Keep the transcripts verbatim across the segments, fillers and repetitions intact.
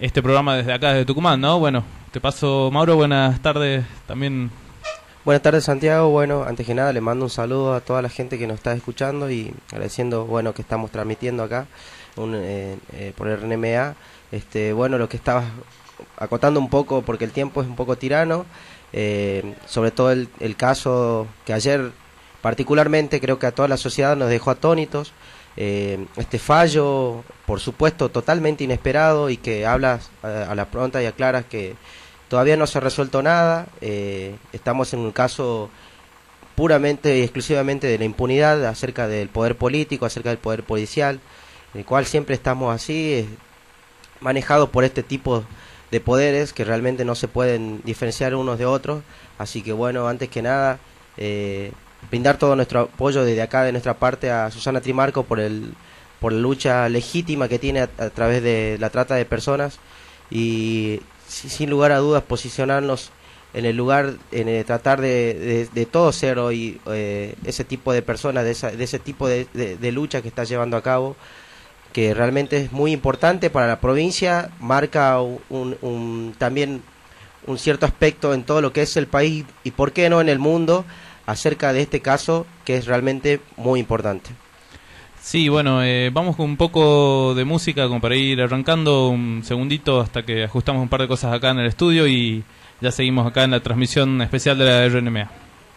este programa desde acá, desde Tucumán, ¿no? Bueno, te paso, Mauro, buenas tardes también. Buenas tardes, Santiago. Bueno, antes que nada le mando un saludo a toda la gente que nos está escuchando y agradeciendo, bueno, que estamos transmitiendo acá un, eh, eh, por R N M A. Este, bueno, lo que estabas acotando un poco, porque el tiempo es un poco tirano, eh, sobre todo el, el caso que ayer particularmente creo que a toda la sociedad nos dejó atónitos. Eh, este fallo, por supuesto, totalmente inesperado y que habla a, a la pronta y a claras que todavía no se ha resuelto nada. Eh, estamos en un caso puramente y exclusivamente de la impunidad acerca del poder político, acerca del poder policial, en el cual siempre estamos así, eh, manejados por este tipo de poderes que realmente no se pueden diferenciar unos de otros. Así que bueno, antes que nada, eh, brindar todo nuestro apoyo desde acá, de nuestra parte, a Susana Trimarco por el por la lucha legítima que tiene a, a través de la trata de personas, y sin lugar a dudas posicionarnos en el lugar, en el tratar de, de, de todo ser hoy eh, ese tipo de personas, de, esa, de ese tipo de, de, de lucha que está llevando a cabo, que realmente es muy importante para la provincia, marca un, un, también un cierto aspecto en todo lo que es el país y por qué no en el mundo, acerca de este caso que es realmente muy importante. Sí, bueno, eh, vamos con un poco de música como para ir arrancando un segundito hasta que ajustamos un par de cosas acá en el estudio y ya seguimos acá en la transmisión especial de la R N M A.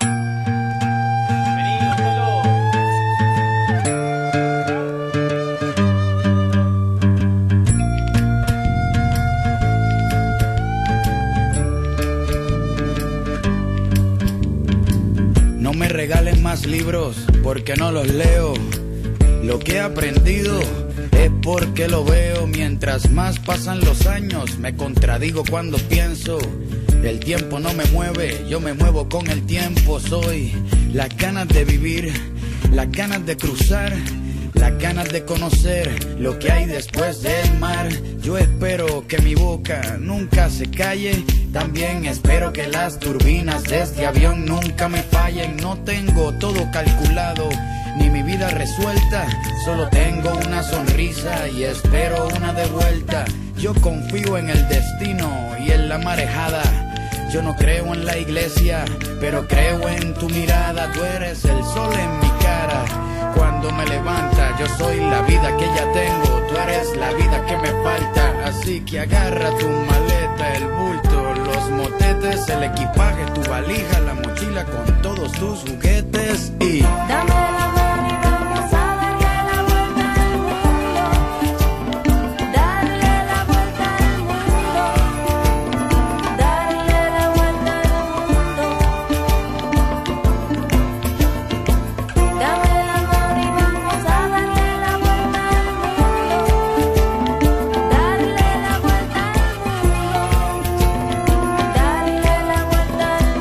No me regalen más libros porque no los leo. Lo que he aprendido es porque lo veo. Mientras más pasan los años, me contradigo cuando pienso. El tiempo no me mueve, yo me muevo con el tiempo. Soy las ganas de vivir, las ganas de cruzar, las ganas de conocer lo que hay después del mar. Yo espero que mi boca nunca se calle. También espero que las turbinas de este avión nunca me fallen. No tengo todo calculado, ni mi vida resuelta. Solo tengo una sonrisa y espero una de vuelta. Yo confío en el destino y en la marejada. Yo no creo en la iglesia, pero creo en tu mirada. Tú eres el sol en mi cara cuando me levanta. Yo soy la vida que ya tengo, tú eres la vida que me falta. Así que agarra tu maleta, el bulto, los motetes, el equipaje, tu valija, la mochila con todos tus juguetes y dame la mano y vamos a darle la vuelta al mundo. Darle la vuelta al mundo. Darle la vuelta al mundo. Dame la mano y vamos a darle la vuelta al mundo. Darle la vuelta al mundo. Darle la vuelta al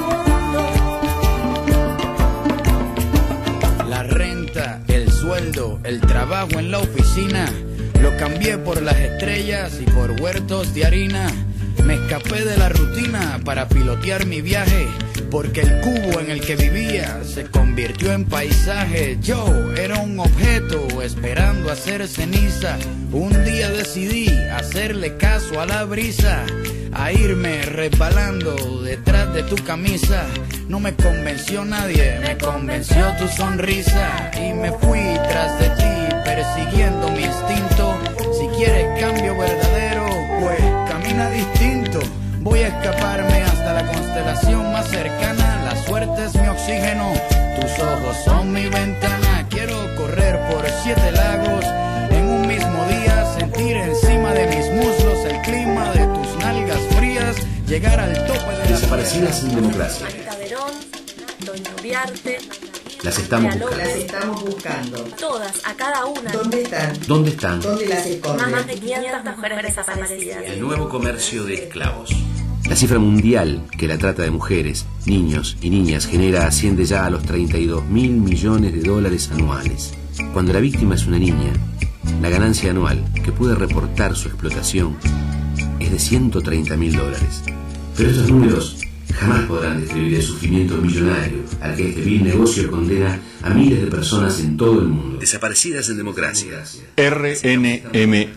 mundo. la renta, el sueldo, el trabajo en la oficina, lo cambié por las estrellas y por huertos de harina. Me escapé de la rutina para pilotear mi viaje, porque el cubo en el que vivía se convirtió en paisaje. Yo era un objeto esperando hacer ceniza. Un día decidí hacerle caso a la brisa, a irme resbalando detrás de tu camisa. No me convenció nadie, me convenció tu sonrisa. Y me fui tras de ti, persiguiendo mi instinto. Si quieres cambio verdadero, pues camina distinto. Voy a escaparme hasta la constelación más cercana. La suerte es mi oxígeno, tus ojos son mi ventana. Quiero correr por siete lagos en un mismo día, sentir encima de mis muslos el clima de tus nalgas frías, llegar al tope de la Desaparecidas sin democracia. Marta Verón, Antonio Viarte. Las estamos Dialogos. buscando. Las estamos buscando. Todas, a cada una. ¿Dónde están? ¿Dónde están? ¿Dónde las esconden? Más de quinientas mujeres desaparecidas. El nuevo comercio de esclavos. La cifra mundial que la trata de mujeres, niños y niñas genera asciende ya a los treinta y dos mil millones de dólares anuales. Cuando la víctima es una niña, la ganancia anual que puede reportar su explotación es de ciento treinta mil dólares. Pero esos números jamás podrán describir el sufrimiento millonario al que este vil negocio condena a miles de personas en todo el mundo. Desaparecidas en democracia. R N M A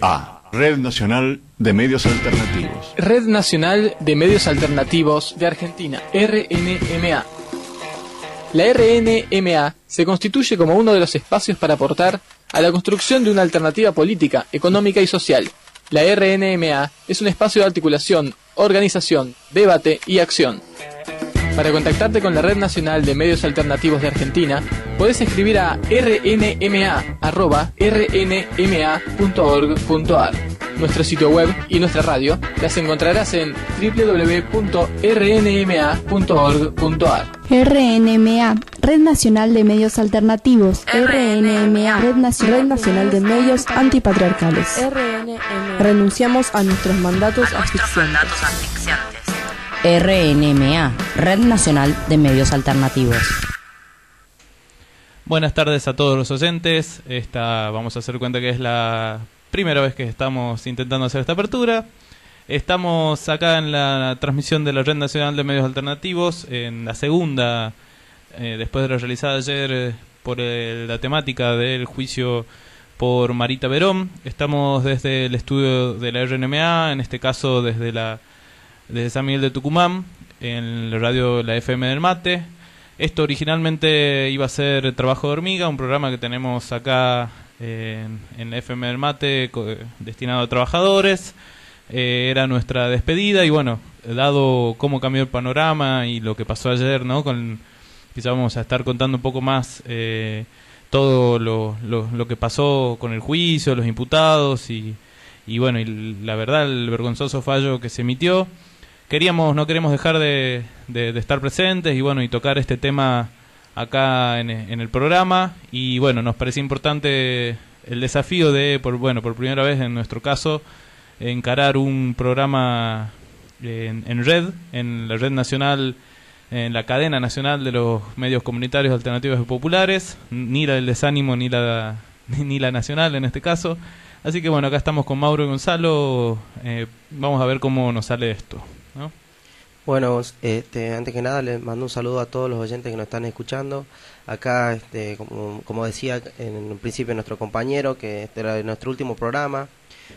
Red Nacional de Medios Alternativos. Red Nacional de Medios Alternativos de Argentina, R N M A. La R N M A se constituye como uno de los espacios para aportar a la construcción de una alternativa política, económica y social. La R N M A es un espacio de articulación, organización, debate y acción. Para contactarte con la Red Nacional de Medios Alternativos de Argentina, podés escribir a r n m a arroba r n m a punto org punto a r. Nuestro sitio web y nuestra radio las encontrarás en w w w punto r n m a punto org punto a r. R N M A, Red Nacional de Medios Alternativos. R N M A, Red, Naci- Red Nacional de Medios Antipatriarcales. R N M A. Renunciamos a nuestros mandatos asfixiantes. R N M A, Red Nacional de Medios Alternativos. Buenas tardes a todos los oyentes. Esta, vamos a hacer cuenta que es la primera vez que estamos intentando hacer esta apertura. Estamos acá en la transmisión de la Red Nacional de Medios Alternativos, en la segunda, eh, después de la realizada ayer eh, por el, la temática del juicio por Marita Verón. Estamos desde el estudio de la R N M A, en este caso desde la desde San Miguel de Tucumán, en la radio La F M del Mate. Esto originalmente iba a ser Trabajo de Hormiga, un programa que tenemos acá eh, en, en la F M del Mate, co- destinado a trabajadores. Eh, era nuestra despedida y bueno, dado cómo cambió el panorama y lo que pasó ayer, ¿no? Con, quizá vamos a estar contando un poco más eh, todo lo, lo, lo que pasó con el juicio, los imputados y, y bueno, y la verdad, el vergonzoso fallo que se emitió. Queríamos, no queremos dejar de, de, de estar presentes y bueno, y tocar este tema acá en, en el programa. Y bueno, nos parecía importante el desafío de, por bueno, por primera vez en nuestro caso, encarar un programa en, en red, en la red nacional, en la cadena nacional de los medios comunitarios alternativos y populares, ni la del desánimo ni la, ni la nacional en este caso. Así que bueno, acá estamos con Mauro y Gonzalo, eh, vamos a ver cómo nos sale esto, ¿no? Bueno, este, antes que nada les mando un saludo a todos los oyentes que nos están escuchando. Acá, este, como, como decía en un principio nuestro compañero, que este era nuestro último programa,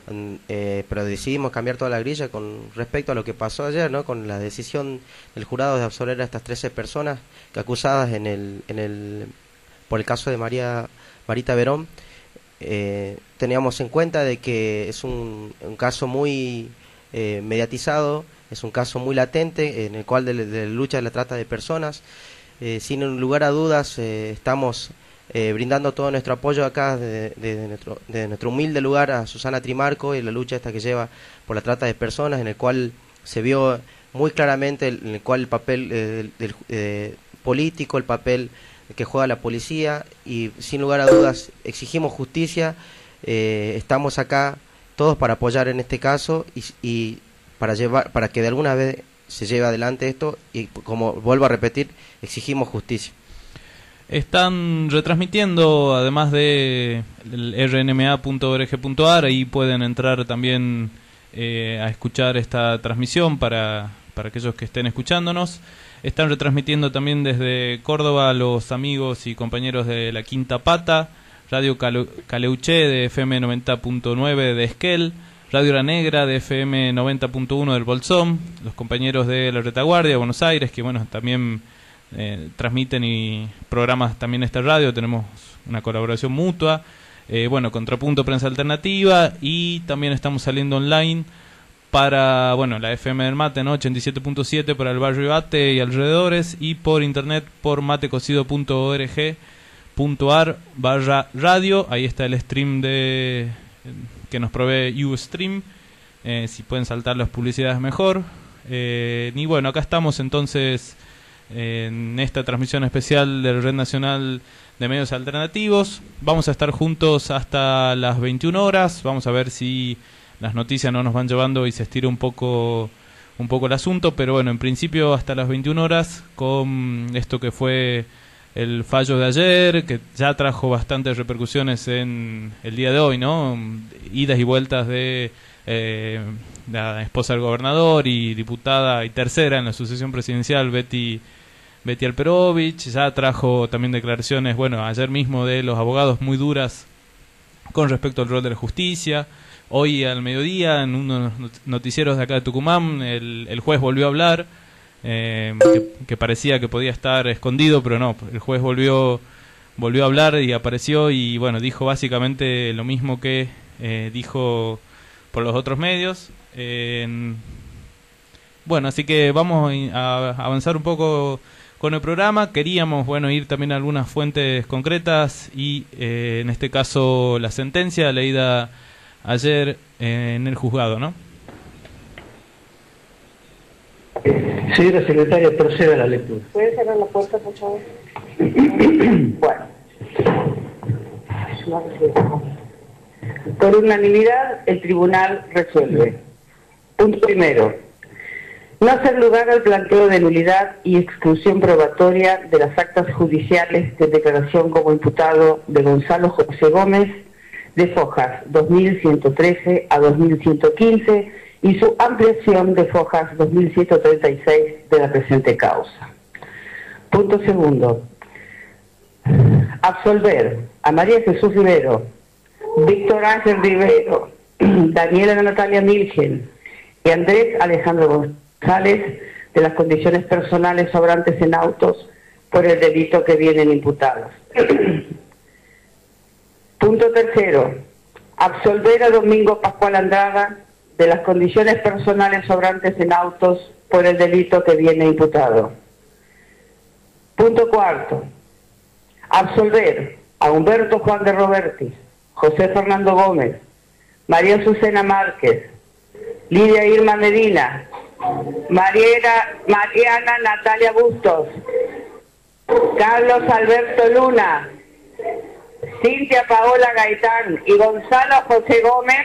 eh, pero decidimos cambiar toda la grilla con respecto a lo que pasó ayer, ¿no? Con la decisión del jurado de absolver a estas trece personas que acusadas en el, en el, por el caso de María Marita Verón. Eh, teníamos en cuenta de que es un, un caso muy eh, mediatizado, es un caso muy latente en el cual de, de la lucha de la trata de personas. Eh, sin lugar a dudas eh, estamos eh, brindando todo nuestro apoyo acá desde de, de nuestro, de nuestro humilde lugar a Susana Trimarco y la lucha esta que lleva por la trata de personas, en el cual se vio muy claramente el, en el cual el papel eh, del, del, eh, político, el papel que juega la policía, y sin lugar a dudas exigimos justicia. Eh, estamos acá todos para apoyar en este caso y, y para llevar, para que de alguna vez se lleve adelante esto, y como vuelvo a repetir, exigimos justicia. Están retransmitiendo, además de r n m a punto org punto a r, ahí pueden entrar también eh, a escuchar esta transmisión para, para aquellos que estén escuchándonos. Están retransmitiendo también desde Córdoba los amigos y compañeros de La Quinta Pata, Radio Caleuché de F M noventa punto nueve de Esquel, Radio La Negra de F M noventa punto uno del Bolsón, los compañeros de La Retaguardia de Buenos Aires, que bueno, también eh, transmiten y programas también esta radio, tenemos una colaboración mutua. Eh, bueno, Contrapunto Prensa Alternativa, y también estamos saliendo online para, bueno, la F M del Mate, ¿no? ochenta y siete punto siete para el barrio Ate y alrededores, y por internet por matecocido punto org punto a r barra radio. Ahí está el stream de que nos provee Ustream, eh, si pueden saltar las publicidades mejor. Eh, y bueno, acá estamos entonces eh, en esta transmisión especial de la Red Nacional de Medios Alternativos. Vamos a estar juntos hasta las veintiuna horas, vamos a ver si las noticias no nos van llevando y se estira un poco un poco el asunto, pero bueno, en principio hasta las veintiuna horas con esto que fue el fallo de ayer, que ya trajo bastantes repercusiones en el día de hoy, ¿no? Idas y vueltas de eh, la esposa del gobernador y diputada y tercera en la sucesión presidencial, Betty Betty Alperovich. Ya trajo también declaraciones, bueno, ayer mismo de los abogados muy duras con respecto al rol de la justicia. hoy al mediodía, en unos noticieros de acá de Tucumán, el, el juez volvió a hablar, eh, que, que parecía que podía estar escondido, pero no, el juez volvió, volvió a hablar y apareció y bueno, dijo básicamente lo mismo que eh, dijo por los otros medios. Eh, bueno, así que vamos a avanzar un poco con el programa. Queríamos, bueno, ir también a algunas fuentes concretas y eh, en este caso la sentencia leída ayer eh, en el juzgado, ¿no? Señora secretaria, proceda a la lectura. ¿Puede cerrar la puerta, por favor? Bueno. Por unanimidad, el tribunal resuelve. Punto primero. No hacer lugar al planteo de nulidad y exclusión probatoria de las actas judiciales de declaración como imputado de Gonzalo José Gómez de Fojas dos mil ciento trece a dos mil ciento quince y su ampliación de Fojas dos mil ciento treinta y seis de la presente causa. Punto segundo. Absolver a María Jesús Rivero, Víctor Ángel Rivero, Daniela Natalia Milgen y Andrés Alejandro González de las condiciones personales sobrantes en autos por el delito que vienen imputados. Punto tercero. Absolver a Domingo Pascual Andrada de las condiciones personales sobrantes en autos por el delito que viene imputado. Punto cuarto. Absolver a Humberto Juan de Robertis, José Fernando Gómez, María Azucena Márquez, Lidia Irma Medina, Mariana, Mariana Natalia Bustos, Carlos Alberto Luna, Cintia Paola Gaitán y Gonzalo José Gómez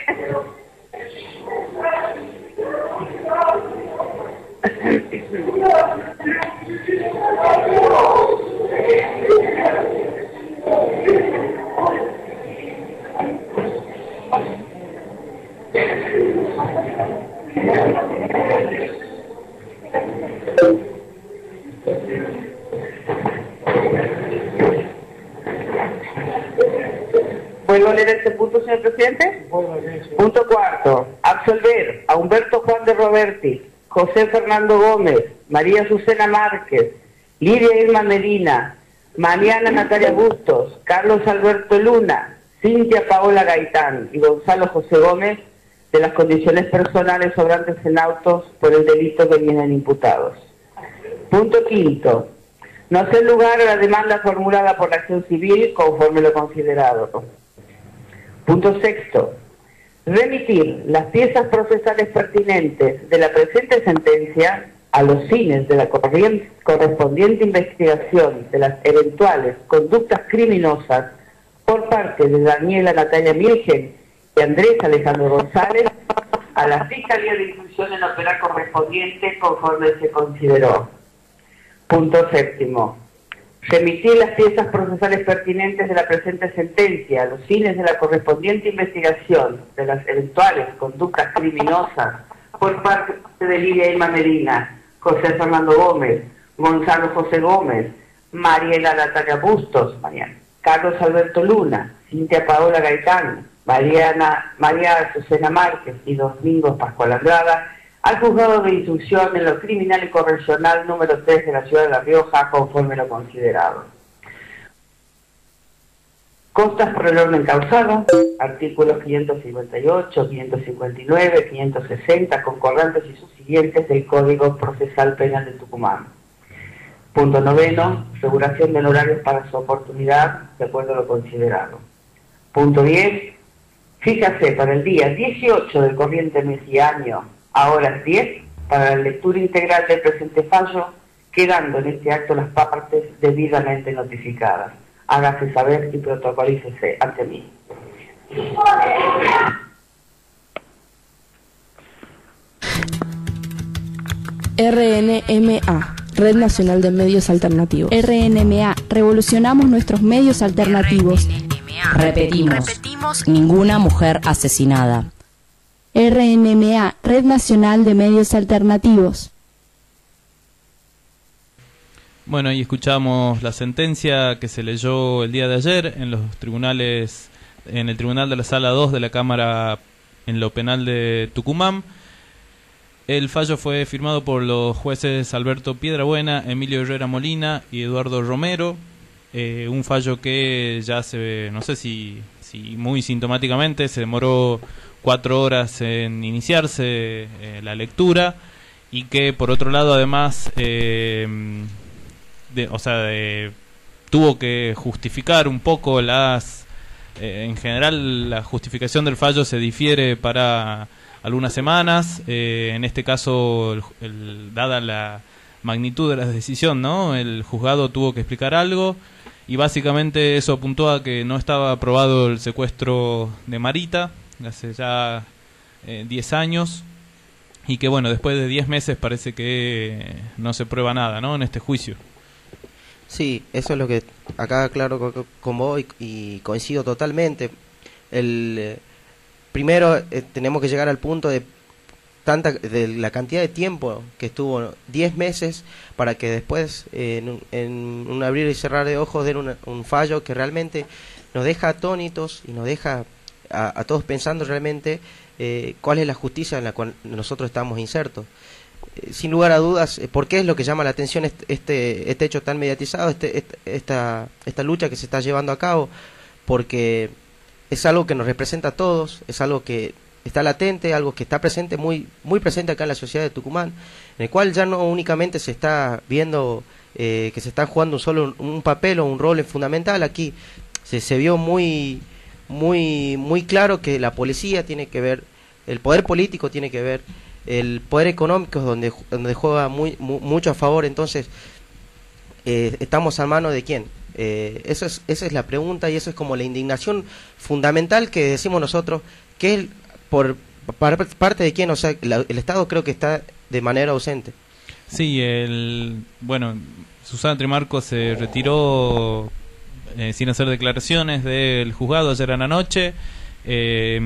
¿Vuelvo a leer este punto, señor presidente? Punto cuarto. Absolver a Humberto Juan de Robertis, José Fernando Gómez, María Azucena Márquez, Lidia Irma Medina, Mariana Natalia Bustos, Carlos Alberto Luna, Cintia Paola Gaitán y Gonzalo José Gómez de las condiciones personales sobrantes en autos por el delito que vienen imputados. Punto quinto. No hacer lugar a la demanda formulada por la acción civil conforme lo considerado. Punto sexto. Remitir las piezas procesales pertinentes de la presente sentencia a los fines de la correspondiente investigación de las eventuales conductas criminosas por parte de Daniela Natalia Milgen y Andrés Alejandro González a la Fiscalía de Instrucción en operar correspondiente conforme se consideró. Punto séptimo. Remitir las piezas procesales pertinentes de la presente sentencia a los fines de la correspondiente investigación de las eventuales conductas criminosas por parte de Lidia Irma Medina, José Fernando Gómez, Gonzalo José Gómez, Mariela Natalia Bustos, Mariana, Carlos Alberto Luna, Cintia Paola Gaitán, Mariana, María Azucena Márquez y Domingo Pascual Andrada, al juzgado de instrucción en lo criminal y correccional número tres de la ciudad de La Rioja, conforme lo considerado. Costas por el orden causado, artículos quinientos cincuenta y ocho, quinientos cincuenta y nueve, quinientos sesenta, concordantes y subsiguientes del Código Procesal Penal de Tucumán. Punto noveno, regulación de horarios para su oportunidad, de acuerdo a lo considerado. Punto diez, fíjase para el día dieciocho del corriente mes y año, a horas diez, para la lectura integral del presente fallo, quedando en este acto las partes debidamente notificadas. Hágase saber y protocolícese ante mí. R N M A, Red Nacional de Medios Alternativos. R N M A, revolucionamos nuestros medios alternativos. Repetimos, Repetimos, ninguna mujer asesinada. R N M A, Red Nacional de Medios Alternativos. Bueno, y escuchamos la sentencia que se leyó el día de ayer en los tribunales, en el tribunal de la Sala dos de la Cámara en lo penal de Tucumán. El fallo fue firmado por los jueces Alberto Piedrabuena, Emilio Herrera Molina y Eduardo Romero. Eh, un fallo que ya se, no sé si, si muy sintomáticamente, se demoró cuatro horas en iniciarse eh, la lectura, y que por otro lado además, eh, de, o sea, de, tuvo que justificar un poco las, eh, en general la justificación del fallo se difiere para algunas semanas, eh, en este caso, el, el, dada la magnitud de la decisión, ¿no? El juzgado tuvo que explicar algo, y básicamente eso apuntó a que no estaba aprobado el secuestro de Marita, hace ya diez eh, años, y que bueno, después de diez meses parece que no se prueba nada, ¿no? En este juicio. Sí, eso es lo que acá claro con, con vos y, y coincido totalmente. El... Eh, Primero eh, tenemos que llegar al punto de tanta de la cantidad de tiempo que estuvo, diez meses, para que después eh, en, un, en un abrir y cerrar de ojos den una, un fallo que realmente nos deja atónitos y nos deja a, a todos pensando realmente eh, cuál es la justicia en la cual nosotros estamos insertos. Eh, sin lugar a dudas, eh, ¿por qué es lo que llama la atención este, este, este hecho tan mediatizado, este, este, esta, esta lucha que se está llevando a cabo? Porque es algo que nos representa a todos, es algo que está latente, algo que está presente, muy muy presente acá en la sociedad de Tucumán, en el cual ya no únicamente se está viendo eh, que se está jugando un solo un, un papel o un rol fundamental. Aquí se, se vio muy muy muy claro que la policía tiene que ver, el poder político tiene que ver, el poder económico es donde, donde juega muy, muy, mucho a favor. Entonces, eh, ¿estamos a mano de quién? Eh, eso es, esa es la pregunta, y eso es como la indignación fundamental que decimos nosotros, que es por, por parte de quién. O sea, la, el Estado creo que está de manera ausente. Sí, el bueno, Susana Trimarco se retiró eh, sin hacer declaraciones del juzgado ayer en la noche. Eh,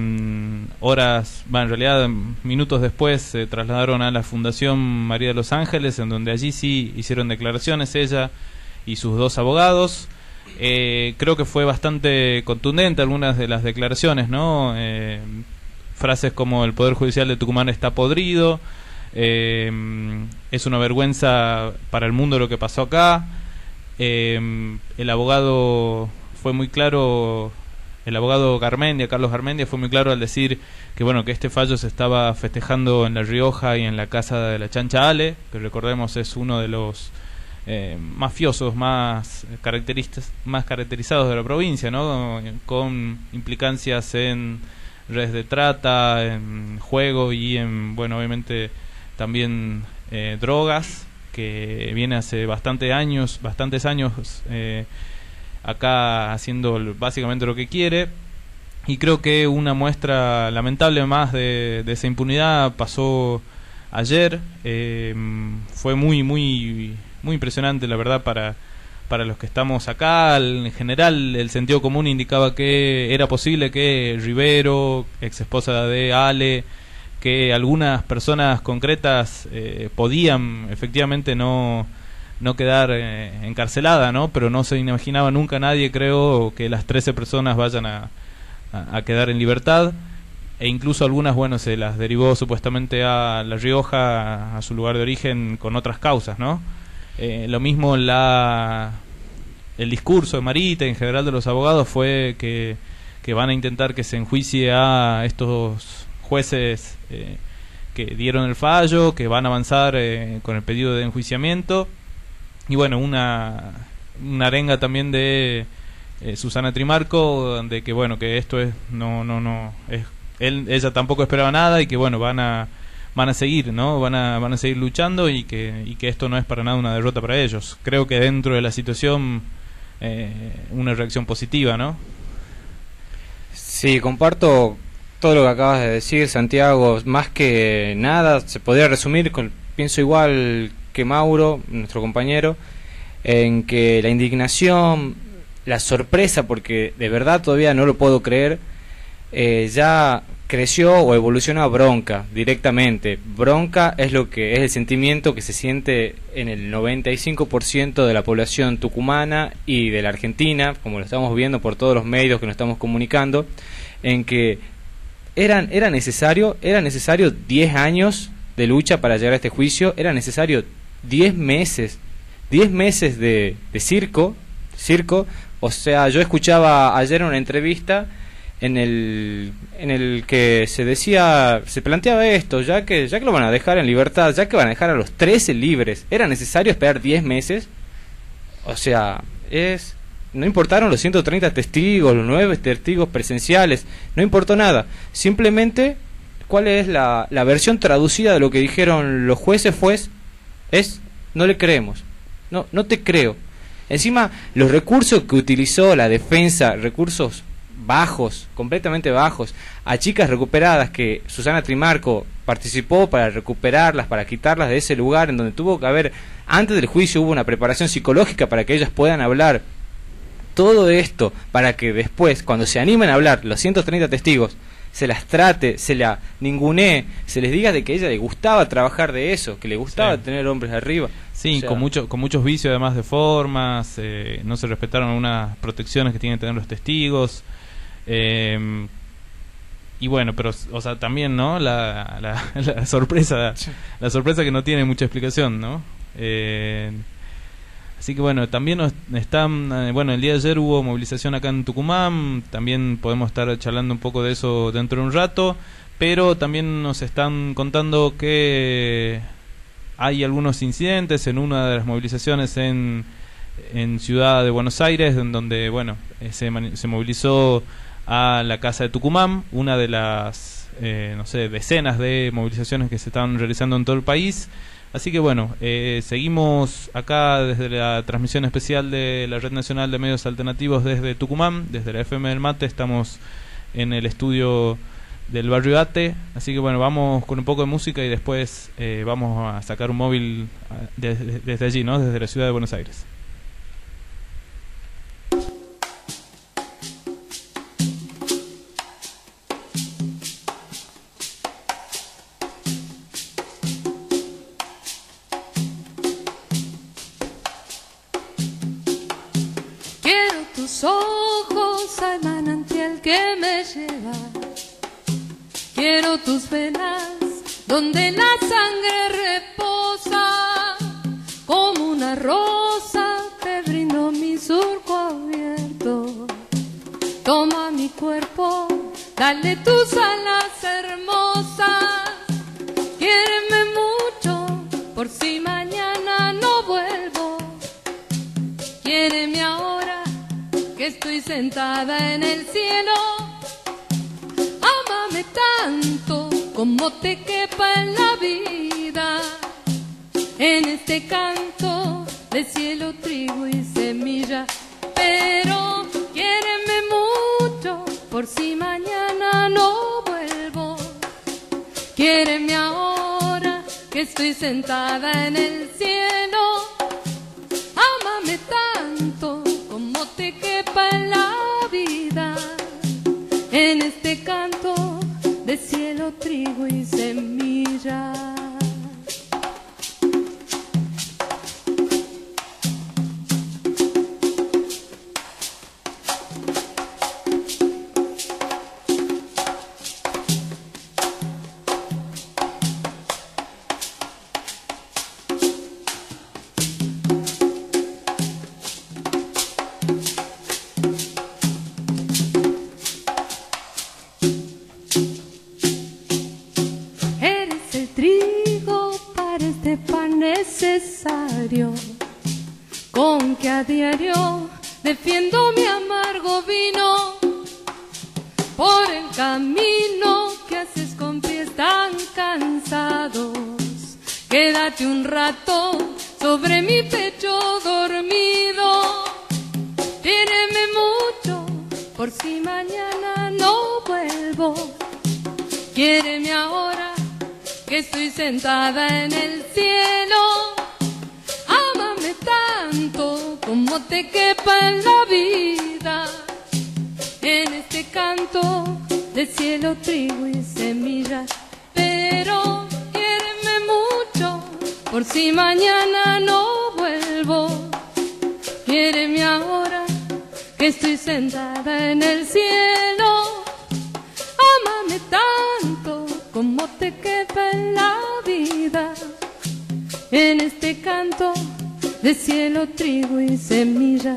horas, bueno, en realidad minutos después se trasladaron a la Fundación María de los Ángeles, en donde allí sí hicieron declaraciones ella y sus dos abogados. Eh, creo que fue bastante contundente algunas de las declaraciones, ¿no? Eh, frases como el Poder Judicial de Tucumán está podrido, eh, es una vergüenza para el mundo lo que pasó acá. Eh, el abogado fue muy claro, el abogado Garmendia, Carlos Garmendia, fue muy claro al decir que bueno, que este fallo se estaba festejando en La Rioja y en la casa de la Chancha Ale, que recordemos es uno de los Eh, mafiosos más caracteristas, más caracterizados de la provincia, ¿no? Con implicancias en redes de trata, en juego y en, bueno, obviamente también eh, drogas, que viene hace bastante años, bastantes años eh, acá haciendo básicamente lo que quiere. Y creo que una muestra lamentable más de, de esa impunidad pasó ayer. Eh, fue muy, muy muy impresionante, la verdad, para para los que estamos acá. En general, el sentido común indicaba que era posible que Rivero, ex esposa de Ale, que algunas personas concretas eh, podían efectivamente no no quedar eh, encarcelada, ¿no? Pero no se imaginaba nunca nadie, creo, que las trece personas vayan a, a, a quedar en libertad. E incluso algunas, bueno, se las derivó supuestamente a La Rioja, a, a su lugar de origen, con otras causas, ¿no? Eh, lo mismo la el discurso de Marita, en general de los abogados, fue que, que van a intentar que se enjuicie a estos jueces eh, que dieron el fallo, que van a avanzar eh, con el pedido de enjuiciamiento. Y bueno, una, una arenga también de eh, Susana Trimarco, de que bueno, que esto es no no no es él ella tampoco esperaba nada, y que bueno, van a van a seguir, ¿no? Van a van a seguir luchando, y que y que esto no es para nada una derrota para ellos. Creo que dentro de la situación eh, una reacción positiva, ¿no? Sí, comparto todo lo que acabas de decir, Santiago. Más que nada se podría resumir con, pienso igual que Mauro, nuestro compañero, en que la indignación, la sorpresa, porque de verdad todavía no lo puedo creer, eh, ya creció o evolucionó a bronca directamente. Bronca es lo que es el sentimiento que se siente en el noventa y cinco por ciento de la población tucumana y de la Argentina, como lo estamos viendo por todos los medios que nos estamos comunicando, en que eran, era necesario, era necesario diez años de lucha para llegar a este juicio, era necesario diez meses, diez meses de, de circo, circo, o sea, yo escuchaba ayer una entrevista en el en el que se decía, se planteaba esto, ya que ya que lo van a dejar en libertad, ya que van a dejar a los trece libres, era necesario esperar diez meses. O sea, es no importaron los ciento treinta testigos, los nueve testigos presenciales, no importó nada. Simplemente, ¿cuál es la, la versión traducida de lo que dijeron los jueces? Fue, es, no le creemos, no, no te creo. Encima, los recursos que utilizó la defensa, recursos bajos, completamente bajos, a chicas recuperadas que Susana Trimarco participó para recuperarlas, para quitarlas de ese lugar en donde tuvo que haber, antes del juicio hubo una preparación psicológica para que ellas puedan hablar. Todo esto para que después, cuando se animen a hablar los ciento treinta testigos, se las trate, se la ningunee, se les diga de que a ella le gustaba trabajar de eso, que le gustaba sí. tener hombres arriba. Sí, o sea, con mucho, con muchos vicios además de formas, eh, no se respetaron algunas protecciones que tienen que tener los testigos. Eh, y bueno, pero o sea, también, ¿no? La, la, la sorpresa, la sorpresa que no tiene mucha explicación, ¿no? Eh, así que bueno, también nos están, eh, bueno, el día de ayer hubo movilización acá en Tucumán, también podemos estar charlando un poco de eso dentro de un rato, pero también nos están contando que hay algunos incidentes en una de las movilizaciones en, en Ciudad de Buenos Aires, en donde, bueno, eh, se, se movilizó a la Casa de Tucumán, una de las, eh, no sé, decenas de movilizaciones que se están realizando en todo el país. Así que bueno, eh, seguimos acá desde la transmisión especial de la Red Nacional de Medios Alternativos desde Tucumán, desde la F M del Mate, estamos en el estudio del barrio Ate, así que bueno, vamos con un poco de música y después eh, vamos a sacar un móvil desde, desde allí, ¿no? Desde la ciudad de Buenos Aires. Quiero tus ojos al manantial que me lleva. Quiero tus venas donde la sangre reposa. Como una rosa te brindo mi surco abierto. Toma mi cuerpo, dale tus alas hermosas. Quiéreme mucho por si mañana no vuelvo. Quiéreme ahora que estoy sentada en el cielo. Ámame tanto como te quepa en la vida. En este canto de cielo, trigo y semilla. Pero quiéreme mucho por si mañana no vuelvo. Quiéreme ahora que estoy sentada en el cielo. Ámame tanto como te quepa en la vida. En este canto de cielo, trigo y semilla. Necesario, con que a diario defiendo mi amargo vino por el camino que haces con pies tan cansados. Quédate un rato sobre mi pecho dormido. Quiéreme mucho por si mañana no vuelvo. Quiéreme ahora que estoy sentada en el cielo. Ámame tanto como te quepa en la vida. En este canto de cielo, trigo y semilla. Pero quiéreme mucho por si mañana no vuelvo. Quiéreme ahora que estoy sentada en el cielo. Ámame tanto esperanza en este canto de cielo, trigo y semilla,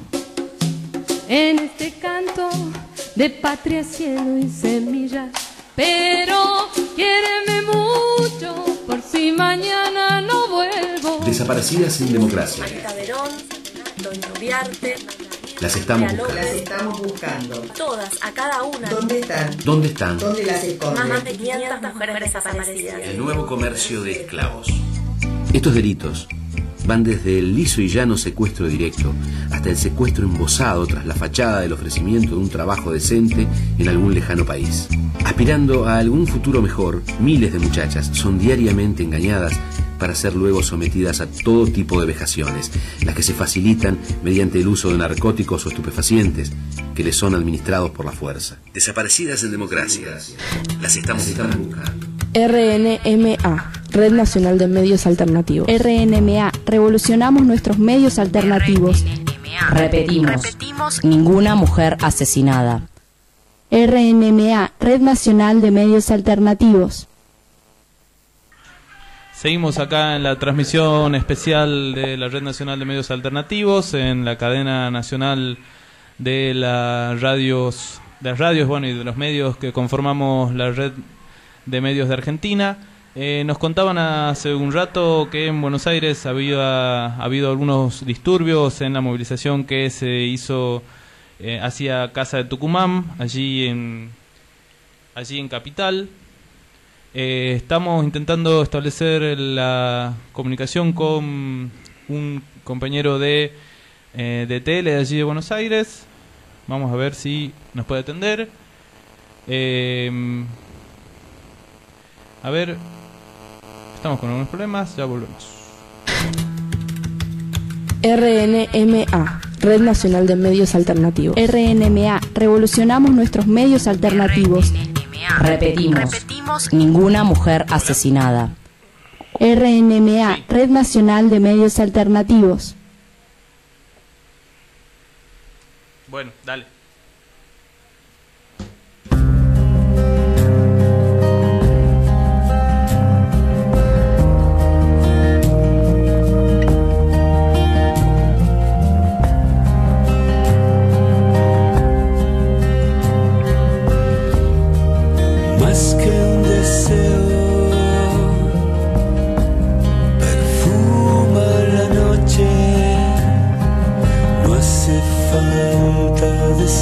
en este canto de patria, cielo y semilla. Pero quiéreme mucho por si mañana no vuelvo. Desaparecidas en democracia. Anita Verón, Doña Uriarte, Las estamos María buscando. López. Las estamos buscando. Todas, a cada una. ¿Dónde están? ¿Dónde están? ¿Dónde las esconden? Más de quinientas mujeres desaparecidas. El nuevo comercio de esclavos. Estos delitos van desde el liso y llano secuestro directo hasta el secuestro embosado tras la fachada del ofrecimiento de un trabajo decente en algún lejano país. Aspirando a algún futuro mejor, miles de muchachas son diariamente engañadas para ser luego sometidas a todo tipo de vejaciones, las que se facilitan mediante el uso de narcóticos o estupefacientes que les son administrados por la fuerza. Desaparecidas en democracia. Las estamos, estamos buscando. R N M A, Red Nacional de Medios Alternativos. R N M A, revolucionamos nuestros medios alternativos. Repetimos, Repetimos. ninguna mujer asesinada. R N M A, Red Nacional de Medios Alternativos. Seguimos acá en la transmisión especial de la Red Nacional de Medios Alternativos, en la cadena nacional de las radios, de las radios, bueno, y de los medios que conformamos la Red de Medios de Argentina. Eh, nos contaban hace un rato que en Buenos Aires había ha habido algunos disturbios en la movilización que se hizo eh, hacia Casa de Tucumán, allí en allí en Capital. Eh, estamos intentando establecer la comunicación con un compañero de eh, de tele de allí de Buenos Aires. Vamos a ver si nos puede atender. Eh, a ver, estamos con algunos problemas, ya volvemos. R N M A, Red Nacional de Medios Alternativos. R N M A, revolucionamos nuestros medios alternativos. Repetimos, Repetimos. ninguna mujer asesinada. R N M A, Red Nacional de Medios Alternativos. Bueno, dale. Más que un deseo, perfuma la noche. No hace falta decir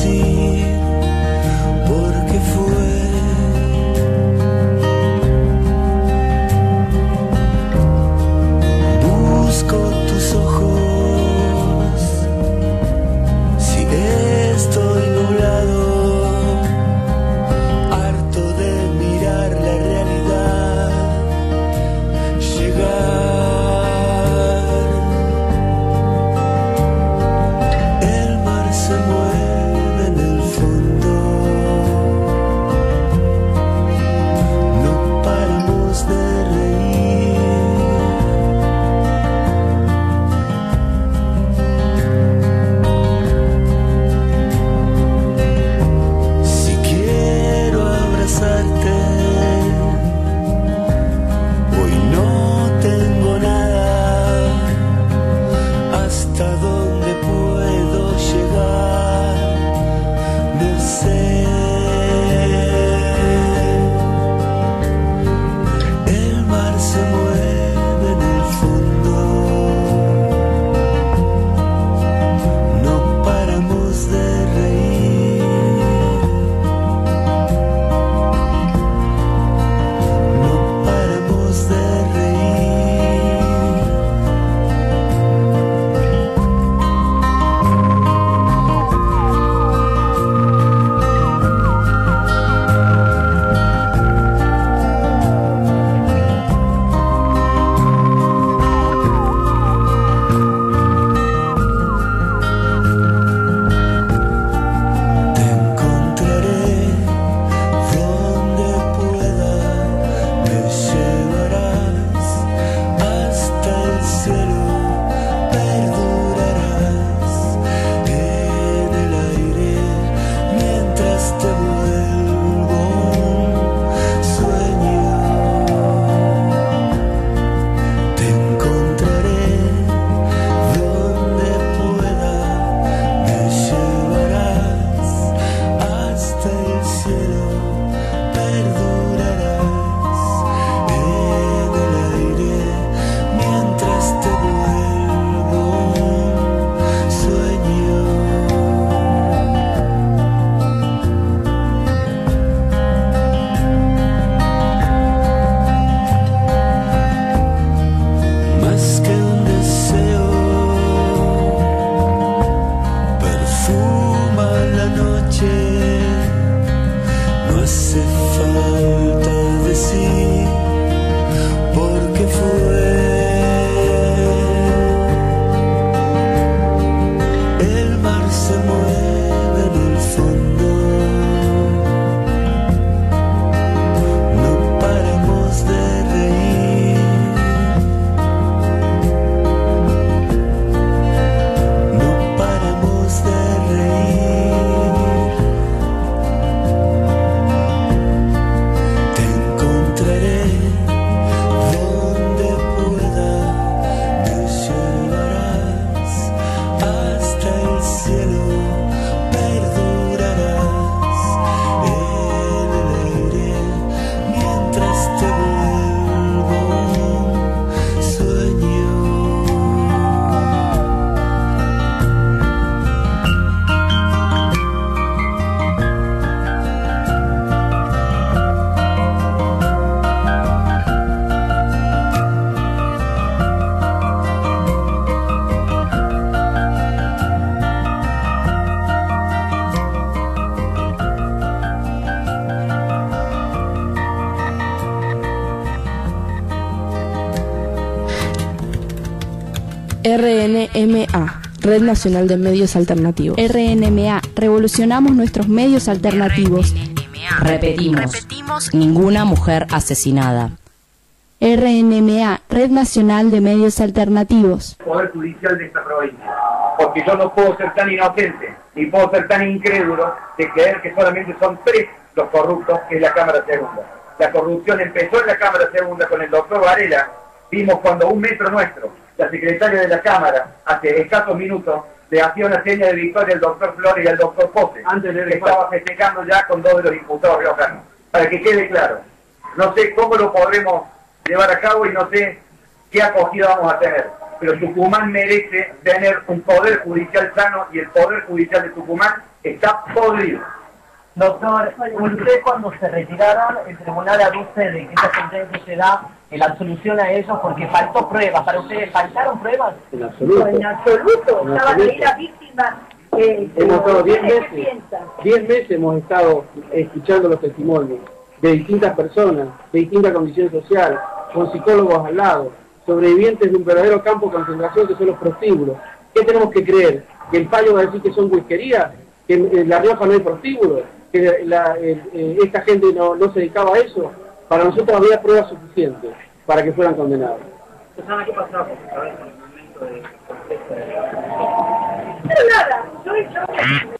R N M A, Red Nacional de Medios Alternativos. R N M A, revolucionamos nuestros medios alternativos. Repetimos, Repetimos. ninguna mujer asesinada. R N M A, Red Nacional de Medios Alternativos. Poder Judicial de esta provincia. Porque yo no puedo ser tan inocente, ni puedo ser tan incrédulo de creer que solamente son tres los corruptos en la Cámara Segunda. La corrupción empezó en la Cámara Segunda con el doctor Varela. Vimos cuando un metro nuestro, la secretaria de la Cámara, hace escasos minutos, le hacía una seña de victoria al doctor Flores y al doctor Pose, antes de que estaba festejando ya con dos de los imputados riojanos. Para que quede claro, no sé cómo lo podremos llevar a cabo y no sé qué acogida vamos a tener, pero Tucumán merece tener un poder judicial sano y el poder judicial de Tucumán está podrido. Doctor, usted cuando se retiraron, el tribunal aduce de que esta sentencia se da en la absolución a ellos porque faltó pruebas. ¿Para ustedes faltaron pruebas? En absoluto. En absoluto. En Estaban absoluto. ahí las víctimas. Eh, Hemos estado diez ¿qué meses, piensan? diez meses hemos estado escuchando los testimonios de distintas personas, de distintas condiciones sociales, con psicólogos al lado, sobrevivientes de un verdadero campo de concentración que son los prostíbulos. ¿Qué tenemos que creer? ¿Que el fallo va a decir que son whiskerías? ¿Que en La Rioja no hay prostíbulos? ¿Que la, el, eh, esta gente no, no se dedicaba a eso? Para nosotros había pruebas suficientes para que fueran condenados. Susana, ¿qué pasaba por su cabeza en el momento de contexto de Pero nada, yo he hecho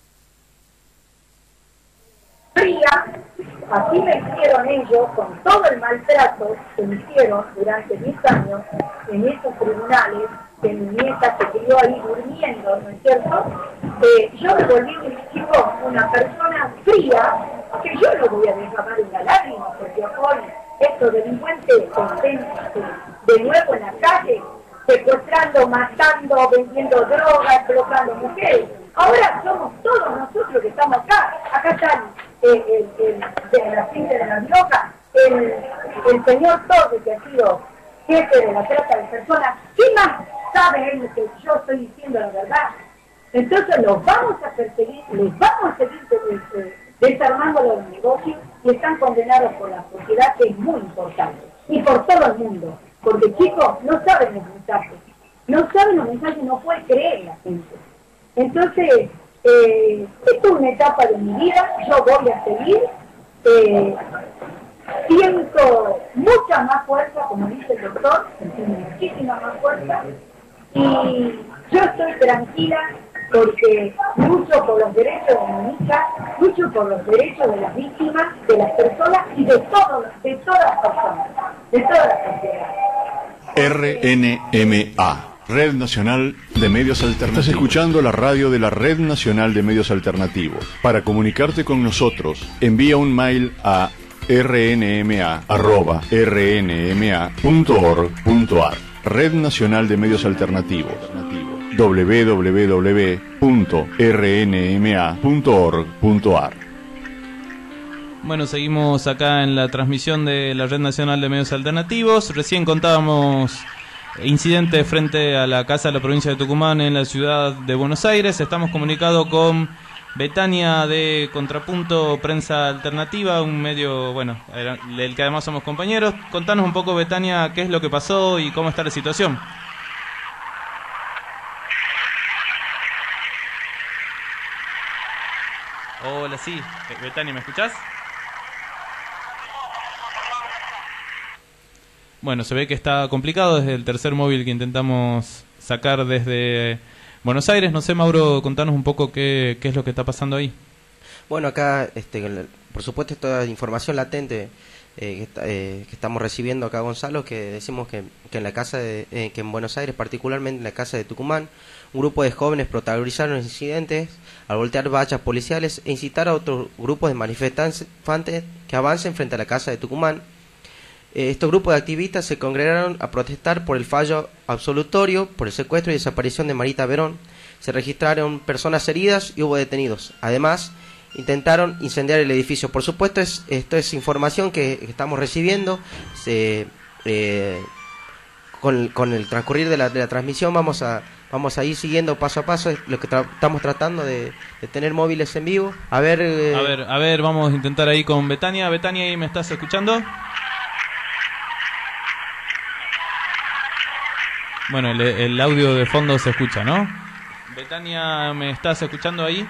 fría, así me hicieron ellos con todo el maltrato que me hicieron durante diez años en esos tribunales, que mi nieta se crió ahí durmiendo, ¿no es cierto? Eh, yo me volví un chico, una persona fría, que yo no voy a derramar una lágrima, porque hoy estos delincuentes estén de nuevo en la calle, secuestrando, matando, vendiendo drogas, explotando mujeres. Ahora somos todos nosotros que estamos acá. Acá están eh, el, el, de la gente de La Rioja, el, el señor Torres, que ha sido jefe de la trata de personas. ¿Qué más sabe él que yo estoy diciendo la verdad? Entonces los vamos a perseguir, les vamos a seguir eh, desarmando los negocios y están condenados por la sociedad, que es muy importante, y por todo el mundo. Porque chicos, no saben los mensajes, no saben los mensajes, no puede creer la gente. Entonces, eh, esta es una etapa de mi vida, yo voy a seguir, eh, siento mucha más fuerza, como dice el doctor, muchísima más fuerza, y yo estoy tranquila porque lucho por los derechos de mi hija, lucho por los derechos de las víctimas, de las personas y de todos, de todas las personas, de todas las sociedades. R N M A, Red Nacional de Medios Alternativos. Estás escuchando la radio de la Red Nacional de Medios Alternativos. Para comunicarte con nosotros, envía un mail a r n m a arroba r n m a punto org punto a r. Red Nacional de Medios Alternativos. w w w punto r n m a punto org punto a r. Bueno, seguimos acá en la transmisión de la Red Nacional de Medios Alternativos. Recién contábamos incidentes frente a la Casa de la Provincia de Tucumán en la ciudad de Buenos Aires. Estamos comunicados con Betania de Contrapunto Prensa Alternativa, un medio, bueno, del que además somos compañeros. Contanos un poco, Betania, qué es lo que pasó y cómo está la situación. Hola, sí. Betania, ¿me escuchás? Bueno, se ve que está complicado desde el tercer móvil que intentamos sacar desde Buenos Aires. No sé, Mauro, contanos un poco qué, qué es lo que está pasando ahí. Bueno, acá, este, por supuesto, esta información latente eh, que, está, eh, que estamos recibiendo acá, Gonzalo, que decimos que, que en la casa de, eh, que en Buenos Aires, particularmente en la casa de Tucumán, un grupo de jóvenes protagonizaron incidentes al voltear vallas policiales e incitar a otros grupos de manifestantes que avancen frente a la casa de Tucumán. Eh, estos grupos de activistas se congregaron a protestar por el fallo absolutorio por el secuestro y desaparición de Marita Verón. Se registraron personas heridas y hubo detenidos. Además, intentaron incendiar el edificio. Por supuesto, es, esto es información que, que estamos recibiendo. Se, eh, con, con el transcurrir de la, de la transmisión vamos a vamos a ir siguiendo paso a paso lo que tra estamos tratando de, de tener móviles en vivo. A ver, eh... a ver, a ver, vamos a intentar ahí con Betania. Betania, ¿ahí me estás escuchando? Bueno, el, el audio de fondo se escucha, ¿no? Betania, ¿me estás escuchando ahí?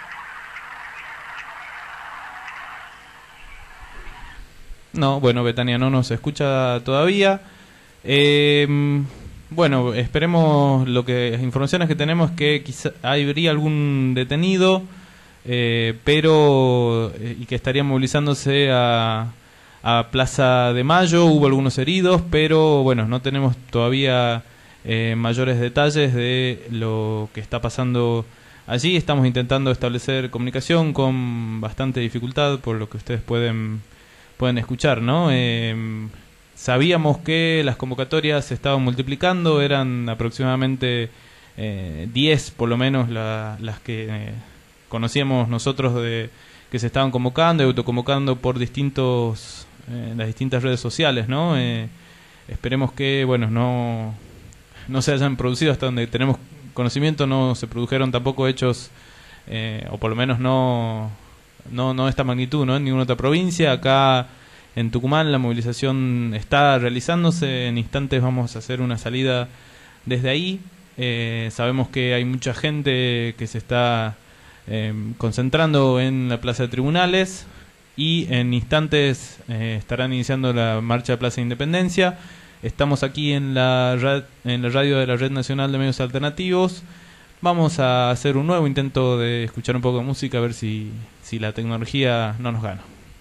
No, bueno, Betania no nos escucha todavía. Eh, bueno, esperemos, lo que las informaciones que tenemos es que quizá habría algún detenido, eh, pero eh, y que estaría movilizándose a, a Plaza de Mayo. Hubo algunos heridos, pero bueno, no tenemos todavía eh, mayores detalles de lo que está pasando allí. Estamos intentando establecer comunicación con bastante dificultad, por lo que ustedes pueden pueden escuchar, ¿no? Eh, sabíamos que las convocatorias se estaban multiplicando, eran aproximadamente eh, diez por lo menos la, las que eh, conocíamos nosotros de que se estaban convocando y autoconvocando por distintos eh, las distintas redes sociales, ¿no? Eh, esperemos que, bueno, no no se hayan producido, hasta donde tenemos conocimiento, no se produjeron tampoco hechos, eh, o por lo menos no no no de esta magnitud, ¿no? En ninguna otra provincia. Acá en Tucumán la movilización está realizándose, en instantes vamos a hacer una salida desde ahí. Eh, sabemos que hay mucha gente que se está eh, concentrando en la Plaza de Tribunales, y en instantes eh, estarán iniciando la marcha de Plaza de Independencia. Estamos aquí en la, ra- en la radio de la Red Nacional de Medios Alternativos. Vamos a hacer un nuevo intento de escuchar un poco de música, a ver si, si la tecnología no nos gana.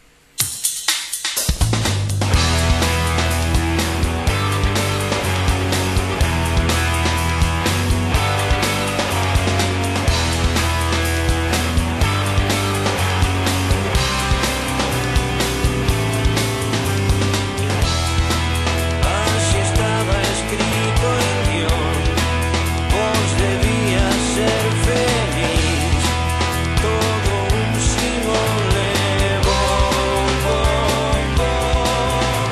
Así estaba escrito el guión, vos debías ser feliz, todo un simole, bom, bom, bom.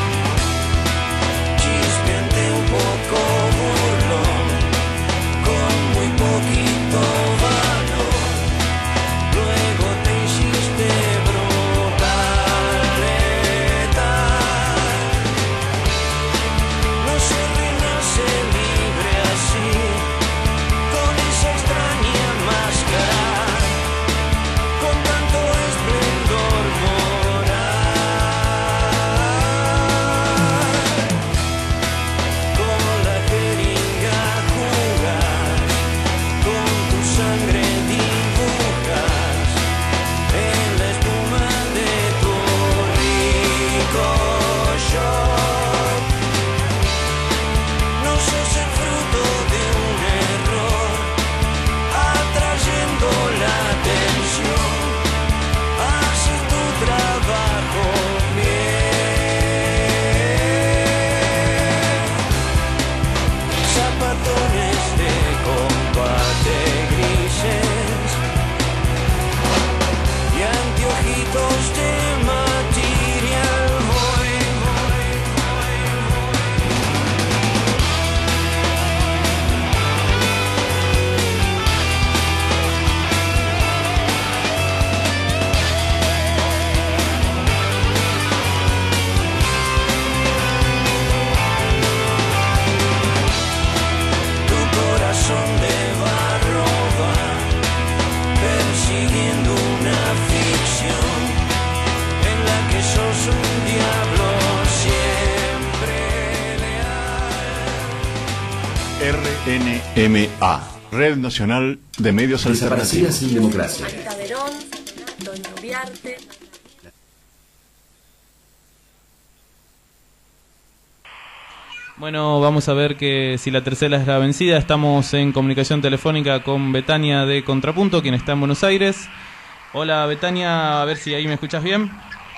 Chispeante un poco burlón, con muy poquito valor, luego te hiciste brutal, letal. No se renace libre así, con esa extraña máscara, con tanto esplendor moral. Con la jeringa jugas, con tu sangre dibujas en la espuma de tu rico shot. No sos el fruto de un error, atrayendo la atención, haces tu trabajo bien. Zapatones de combate grises y anteojitos de material boy, boy, boy, tu corazón de barro va persiguiendo una ficción en la que sos un diablo siempre leal. R N M A, Red Nacional de Medios Desaparecida Alternativos. sin democracia. Anita Verón, Doña Ubiarte. Bueno, vamos a ver que si la tercera es la vencida. Estamos en comunicación telefónica con Betania de Contrapunto, quien está en Buenos Aires. Hola Betania, a ver si ahí me escuchas bien.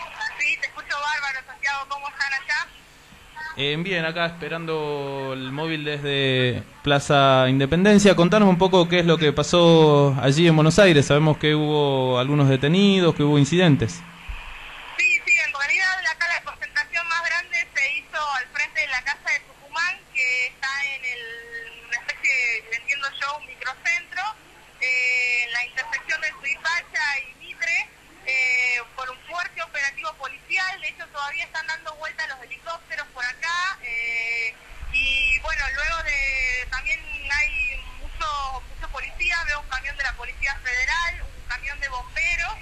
Eh, bien, acá esperando el móvil desde Plaza Independencia. Contanos un poco qué es lo que pasó allí en Buenos Aires. Sabemos que hubo algunos detenidos, que hubo incidentes. Sí, sí, en realidad acá la concentración más grande se hizo al frente de la Casa de Tucumán, que está en el, una especie, entiendo yo, un microcentro, eh, en la intersección de Suipacha y Mitre, eh, por un fuerte operativo policial. De hecho, todavía están dando vueltas los helicópteros por acá, eh, y bueno, luego de camión de la Policía Federal, un camión de bomberos,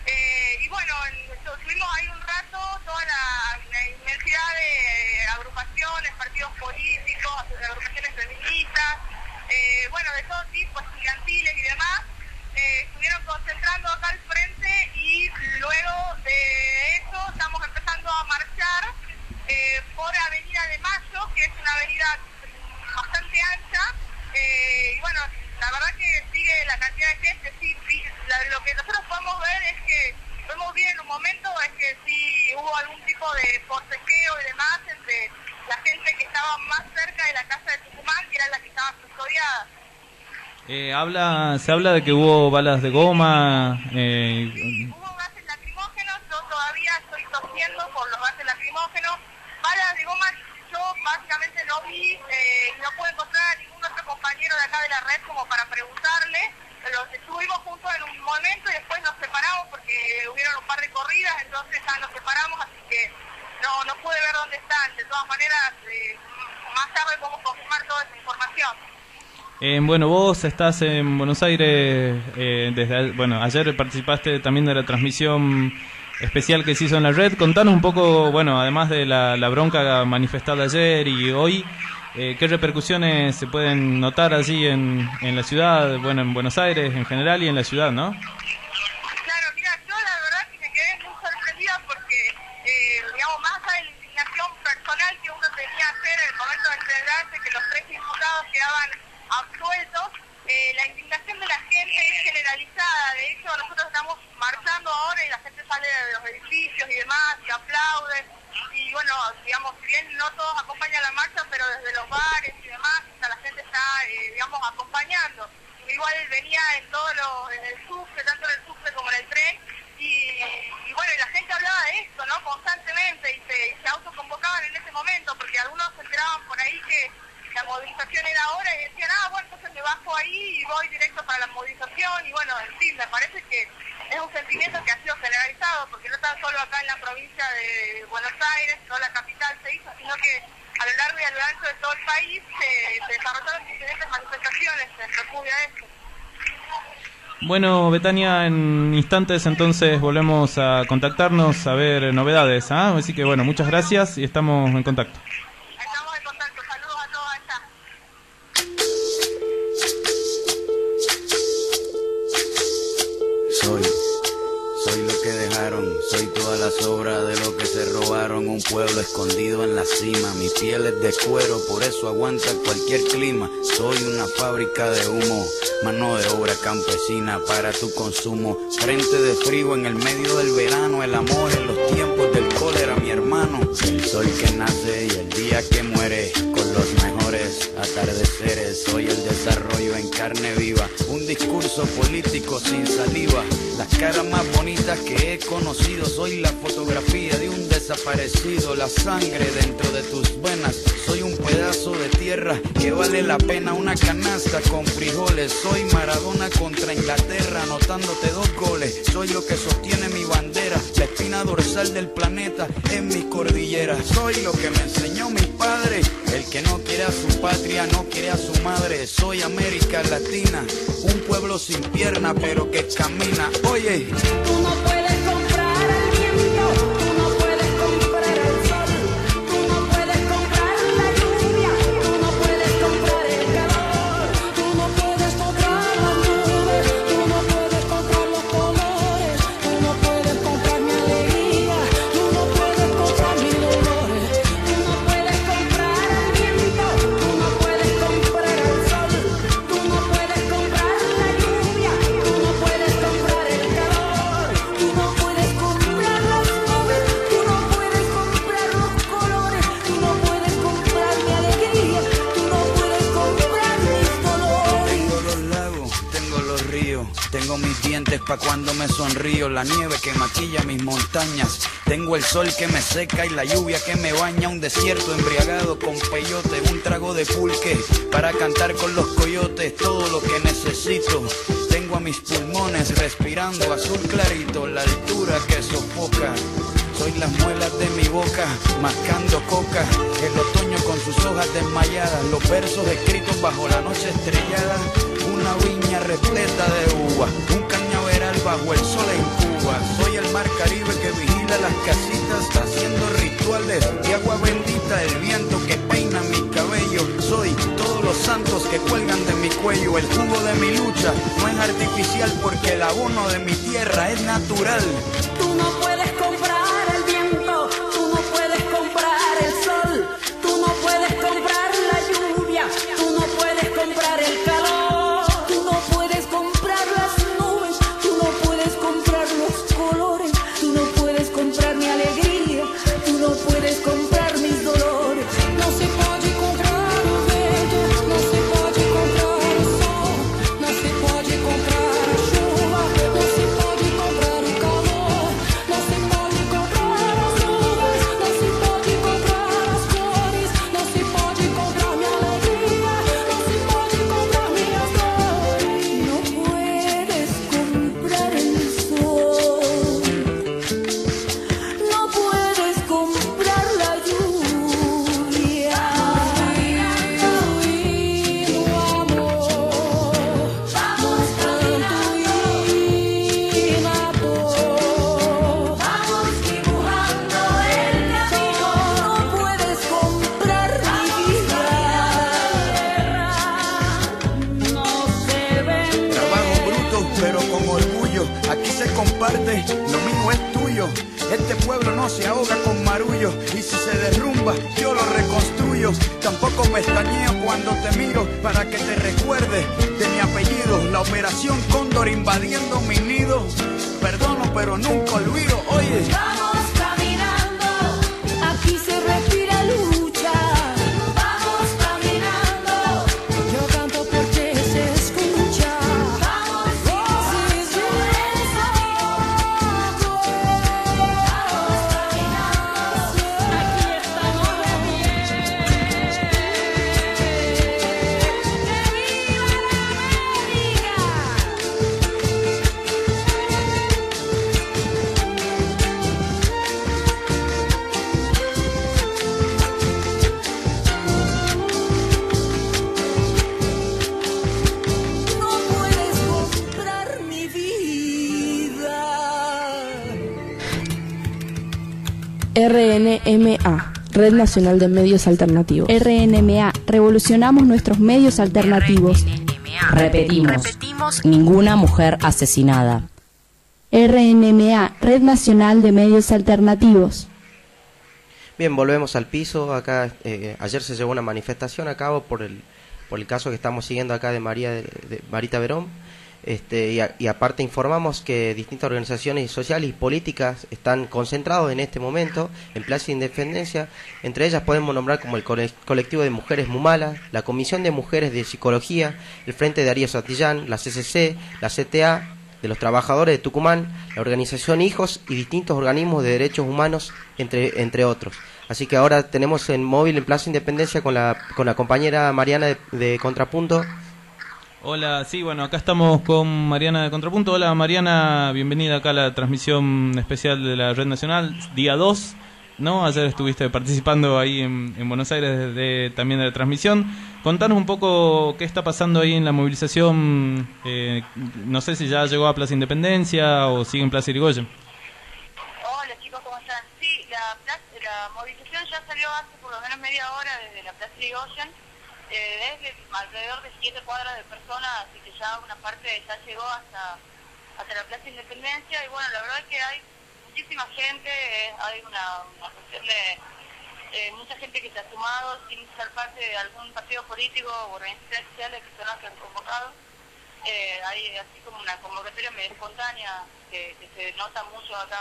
eh, y bueno, en- estuvimos ahí un rato, toda la, la inmensidad de agrupaciones, partidos políticos, agrupaciones feministas, eh, bueno, de todo tipo, estudiantiles y demás, eh, estuvieron concentrando acá al frente y luego de eso estamos empezando a marchar eh, por Avenida de Mayo, que es una avenida bastante ancha, eh, y bueno, la verdad que sigue la cantidad de gente, sí, sí, la- lo que nosotros podemos ver es que, podemos ver en un momento es que sí hubo algún tipo de forcejeo y demás entre la gente que estaba más cerca de la casa de Tucumán, que era la que estaba custodiada. Eh, habla, se habla de que hubo balas de goma. Eh, Hubo gases lacrimógenos, yo todavía estoy tosiendo por los gases lacrimógenos. Balas de goma yo básicamente no vi, eh, no pude encontrar a ningún otro compañero de acá de la red como para preguntarle. Los estuvimos juntos en un momento y después nos separamos porque hubieron un par de corridas, entonces ya nos separamos, así que no, no pude ver dónde están. De todas maneras, eh, más tarde podemos confirmar toda esa información. eh, bueno, vos estás en Buenos Aires. Eh, desde a- bueno, ayer participaste también de la transmisión especial que se hizo en la red. Contanos un poco, bueno, además de la, la bronca manifestada ayer y hoy, eh, ¿qué repercusiones se pueden notar allí en, en la ciudad, bueno, en Buenos Aires en general y en la ciudad, ¿no? Claro, mira, yo la verdad que me quedé muy sorprendida porque, eh, digamos, más allá de la indignación personal que uno tenía ayer en el momento de enterarse que los tres imputados quedaban absueltos, eh, la indignación de la gente es generalizada. De hecho, nosotros estamos marchando ahora y la gente sale de los edificios y demás y aplaude. Y bueno, digamos, si bien no todos acompañan la marcha, pero desde los bares y demás, o sea, la gente está, eh, digamos, acompañando. Igual venía en todo lo, en el subte, tanto en el subte como en el tren, y, y bueno, y la gente hablaba de esto, ¿no? Constantemente, y se, y se autoconvocaban en ese momento, porque algunos se enteraban por ahí que la movilización era ahora y decían, ah, bueno, entonces me bajo ahí y voy directo para la movilización, y bueno, en fin, me parece que es un sentimiento que ha sido generalizado, porque no tan solo acá en la provincia de Buenos Aires, no la capital se hizo, sino que a lo largo y a lo ancho de todo el país se, se desarrollaron diferentes manifestaciones en repudio a esto. Bueno, Betania, en instantes entonces volvemos a contactarnos a ver novedades, ¿ah? Así que bueno, muchas gracias y estamos en contacto. Estamos en contacto, saludos a todos allá. Soy, soy lo que dejaron, soy toda la sobra de lo que se robaron. Un pueblo escondido en la cima, mi piel es de cuero, por eso aguanta cualquier clima. Soy una fábrica de humo, mano de obra campesina para tu consumo. Frente de frío en el medio del verano, el amor en los tiempos del cólera, mi hermano. El sol que nace y el día que muere, con los mejores atardeceres. Soy el desarrollo en carne viva, un discurso político sin saliva. Las caras más bonitas que he conocido, soy la fotografía de un desaparecido. La sangre dentro de tus venas, soy un pedazo de tierra que vale la pena una canasta con frijoles. Soy Maradona contra Inglaterra, anotándote dos goles. Soy lo que sostiene mi bandera, la espina dorsal del planeta en mis cordilleras. Soy lo que me enseñó mi padre, el que no quiere a su patria, no quiere a su madre. Soy América Latina, un pueblo sin pierna pero que camina. Oye, Tú no puedes comprar el viento, tú no puedes comprar el sol, tú no puedes comprar la lluvia, tú no puedes comprar el calor, tú no puedes comprar las nubes, tú no puedes comprar los colores, tú no puedes comprar mi alegría, tú no puedes comprar mis dolores, tú no puedes comprar el viento, tú no puedes comprar el sol, tú no puedes comprar la lluvia, tú no puedes comprar el calor, tú no puedes comprar las nubes, tú no puedes comprar los colores, tú no puedes comprar mi alegría, tú no puedes comprar mis dolores. tengo los lagos, tengo los ríos, tengo mis dientes pa' cuando me sonrío, la nieve que maquilla mis montañas, tengo el sol que me seca y la lluvia que me baña, un desierto embriagado con peyote, un trago de pulque para cantar con los coyotes, todo lo que necesito. Tengo a mis pulmones respirando azul clarito, la altura que sofoca. Soy las muelas de mi boca, mascando coca, el otoño otoño con sus hojas desmayadas, los versos escritos bajo la noche estrellada, una viña repleta de uvas, un cañaveral bajo el sol en Cuba. Soy el mar Caribe que vigila las casitas, haciendo rituales de agua bendita, el viento que peina mi cabello. Soy todos los santos que cuelgan de mi cuello, el jugo de mi lucha no es artificial porque el abono de mi tierra es natural. Tú no puedes comprar el viento, tú no puedes comprar el sol, tú no puedes comprar la lluvia, tú no puedes comprar el calor, tú no puedes comprar las nubes, tú no puedes comprar los colores, tú no puedes comprar mi alegría, tú no puedes comprar mis dolores. No se puede comprar o vento, no se pode comprar o sol, não se pode comprar a chuva, não se pode comprar o calor, não se pode comprar as nuvens, não se pode comprar as cores, não se pode comprar minha alegria, não se pode comprar minhas dores. Não puedes comprar el sol, no puedes comprar la lluvia. Vamos caminando y vamos dibujando el camino. No puedes comprar mi vida, no se vende. Trabajo bruto pero con orgullo, aquí se comparte, lo mío es tuyo. Este pueblo no se ahoga con marullo, y si se derrumba yo lo reconstruyo. Tampoco pestañeo cuando te miro para que te recuerde de mi apellido. La operación Cóndor invadiendo mi nido, perdono pero nunca olvido. Oye, Vamos caminando, aquí se respira lucha. Vamos caminando, yo canto porque se escucha. Vamos sin silencio, vamos caminando, aquí estamos de pie. ¡Que viva No puedes comprar mi vida. R N M A, Red Nacional de Medios Alternativos. R N M A, revolucionamos nuestros medios alternativos. Repetimos, ninguna mujer asesinada. R N M A, Red Nacional de Medios Alternativos. Bien, volvemos al piso. Acá eh, ayer se llevó una manifestación a cabo por el por el caso que estamos siguiendo acá de María de, de Marita Verón. Este, y, a- y aparte informamos que distintas organizaciones sociales y políticas están concentrados en este momento en Plaza Independencia. Entre ellas podemos nombrar como el cole- colectivo de mujeres Mumala, la Comisión de Mujeres de Psicología, el Frente de Darío Santillán, la C C C, la C T A de los Trabajadores de Tucumán, la organización Hijos y distintos organismos de derechos humanos, entre, entre otros. Así que ahora tenemos en móvil en Plaza Independencia con la, con la compañera Mariana de, de Contrapunto. Hola, sí, bueno, acá estamos con Mariana de Contrapunto. Hola Mariana, bienvenida acá a la transmisión especial de la Red Nacional, día dos, ¿no? Ayer estuviste participando ahí en, en Buenos Aires de, de- también de la transmisión. Contanos un poco qué está pasando ahí en la movilización, eh, no sé si ya llegó a Plaza Independencia o sigue en Plaza Irigoyen. Hola chicos, ¿cómo están? Sí, la, plaza- la movilización ya salió hace por lo menos media hora desde la Plaza Irigoyen, eh, desde alrededor de siete cuadras de personas, así que ya una parte ya llegó hasta, hasta la Plaza Independencia, y bueno, la verdad es que hay muchísima gente, eh, hay una, una cuestión de eh, mucha gente que se ha sumado sin ser parte de algún partido político o organizaciones sociales que son las que han convocado. Eh, hay así como una convocatoria medio espontánea que, que se nota mucho acá.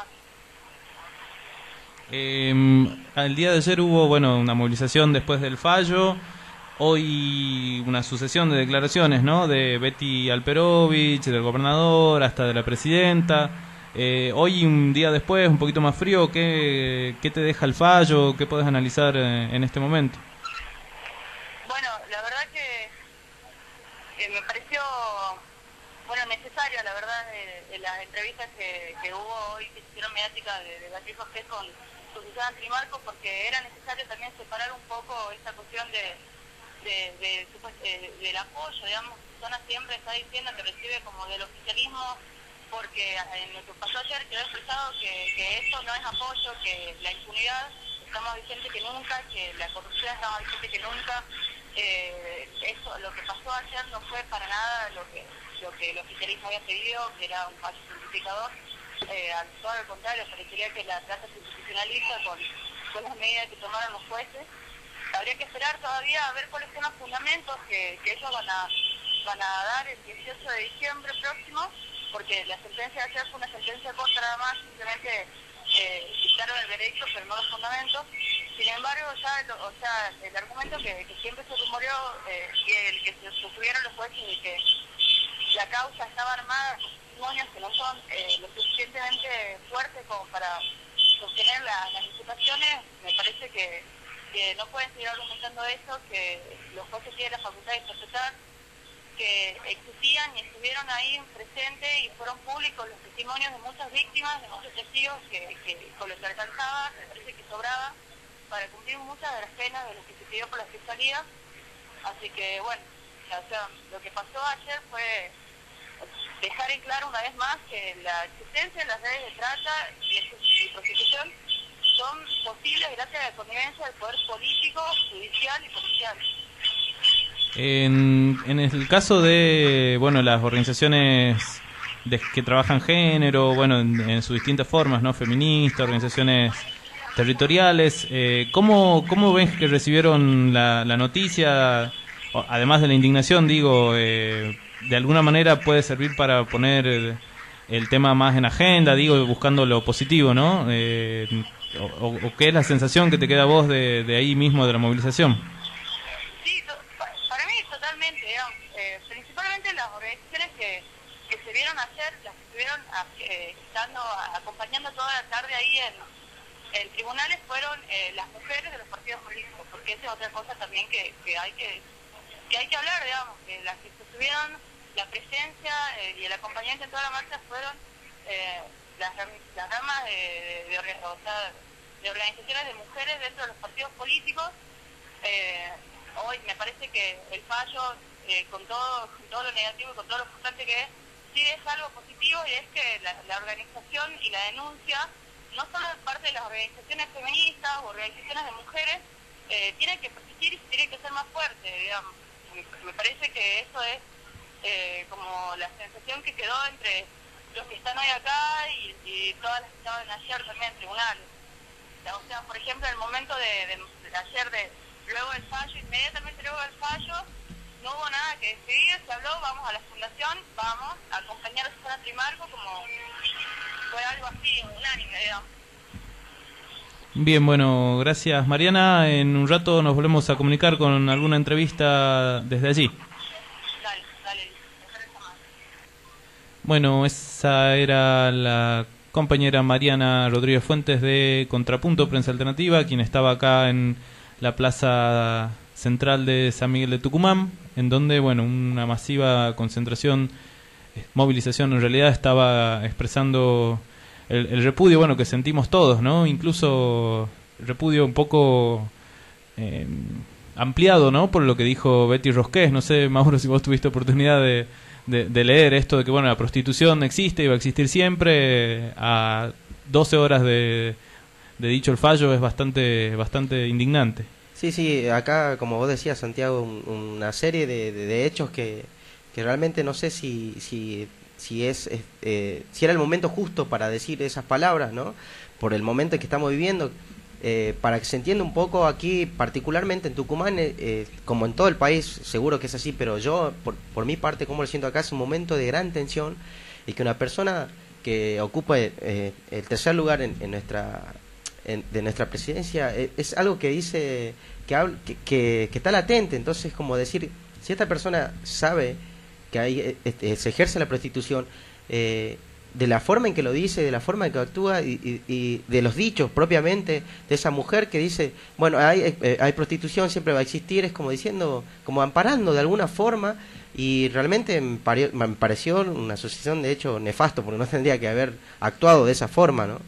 Eh, el día de ayer hubo, bueno, una movilización después del fallo. Hoy una sucesión de declaraciones, ¿no? De Betty Alperovich, del gobernador, hasta de la presidenta. Eh, hoy, un día después, un poquito más frío, ¿qué, qué te deja el fallo? ¿Qué puedes analizar eh, en este momento? Bueno, la verdad que, que me pareció, bueno, necesaria, la verdad, de, de las entrevistas que, que hubo hoy, que se hicieron mediáticas de, de Beatriz José con, exposición a Trimarco, porque era necesario también separar un poco esta cuestión de, de, de, de, del apoyo, digamos. Zona siempre está diciendo que recibe como del oficialismo, porque en lo que pasó ayer quedó expresado que, que eso no es apoyo, que la impunidad está más vigente que nunca, que la corrupción está más vigente que nunca. Eh, eso, lo que pasó ayer no fue para nada lo que, lo que el oficialismo había pedido, que era un fallo simplificador. Eh, al todo al contrario, parecería que la trata se institucionaliza con, con las medidas que tomaron los jueces. Habría que esperar todavía a ver cuáles son los fundamentos que, que ellos van a, van a dar el dieciocho de diciembre próximo, porque la sentencia de ayer fue una sentencia corta nada más, simplemente eh, dictaron el veredicto pero no los fundamentos. Sin embargo, ya el, o sea, el argumento que, que siempre se rumoreó eh, y el que se sostuvieron los jueces y que la causa estaba armada con testimonios que no son eh, lo suficientemente fuertes como para sostener la, las imputaciones, me parece que, que no pueden seguir argumentando eso, que los jueces tienen la facultad de interpretar, que existían y estuvieron ahí presentes y fueron públicos los testimonios de muchas víctimas, de muchos testigos que, que con lo que alcanzaba, me parece que sobraba para cumplir muchas de las penas de lo que se pidió por la fiscalía. Así que bueno, o sea, lo que pasó ayer fue dejar en claro una vez más que la existencia de las redes de trata y, y prostitución son posibles gracias a la connivencia del poder político, judicial y policial. En, en el caso de, bueno, las organizaciones de, que trabajan género, bueno, en, en sus distintas formas, ¿no? Feministas, organizaciones territoriales, eh, ¿cómo, ¿cómo ven que recibieron la, la noticia? Además de la indignación, digo, eh, de alguna manera puede servir para poner el, el tema más en agenda, digo, buscando lo positivo, ¿no? Eh, o, o qué es la sensación que te queda a vos de, de ahí mismo, de la movilización? Sí, to, para mí totalmente, digamos, eh, principalmente las organizaciones que, que se vieron ayer, las que estuvieron eh, estando, acompañando toda la tarde ahí en, en tribunales, fueron eh, las mujeres de los partidos políticos, porque esa es otra cosa también que, que hay que que hay que hablar, digamos, que las que tuvieron la presencia eh, y el acompañamiento en toda la marcha fueron eh, las, las ramas de, de, de, o sea, de organizaciones de mujeres dentro de los partidos políticos. Eh, hoy me parece que el fallo, eh, con, todo, con todo lo negativo y con todo lo frustrante que es, sí es algo positivo, y es que la, la organización y la denuncia, no solo de parte de las organizaciones feministas o organizaciones de mujeres, eh, tiene que persistir y tiene que ser más fuerte, digamos. Me parece que eso es eh, como la sensación que quedó entre los que están hoy acá y, y todas las que estaban ayer también en tribunales. O sea, por ejemplo, en el momento de, de, de ayer, de luego del fallo, inmediatamente luego del fallo, no hubo nada que decidir, se habló, vamos a la fundación, vamos a acompañar a Susana Trimarco, como fue algo así, unánime, digamos. Bien, bueno, gracias Mariana. En un rato nos volvemos a comunicar con alguna entrevista desde allí. Dale, dale. Bueno, esa era la compañera Mariana Rodríguez Fuentes de Contrapunto Prensa Alternativa, quien estaba acá en la plaza central de San Miguel de Tucumán, en donde, bueno, una masiva concentración, movilización en realidad, estaba expresando El, el repudio, bueno, que sentimos todos, ¿no? Incluso repudio un poco eh, ampliado, ¿no? Por lo que dijo Betty Rosqués. No sé, Mauro, si vos tuviste oportunidad de, de, de leer esto de que, bueno, la prostitución existe y va a existir siempre. A doce horas de, de dicho el fallo es bastante, bastante indignante. Sí, sí, acá, como vos decías, Santiago, un, una serie de, de, de hechos que, que realmente no sé si... si si es eh, si era el momento justo para decir esas palabras, ¿no? Por el momento en que estamos viviendo, eh, para que se entienda un poco aquí, particularmente en Tucumán, eh, eh, como en todo el país, seguro que es así, pero yo, por, por mi parte, como lo siento acá, es un momento de gran tensión, y que una persona que ocupa eh, el tercer lugar en, en nuestra en, de nuestra presidencia, eh, es algo que dice, que, habla, que, que, que está latente. Entonces, como decir, si esta persona sabe que ahí este, se ejerce la prostitución, eh, de la forma en que lo dice, de la forma en que actúa y, y, y de los dichos propiamente de esa mujer que dice, bueno, hay, eh, hay prostitución, siempre va a existir, es como diciendo, como amparando de alguna forma, y realmente me, pare, me pareció una asociación de hecho nefasto, porque no tendría que haber actuado de esa forma, ¿no?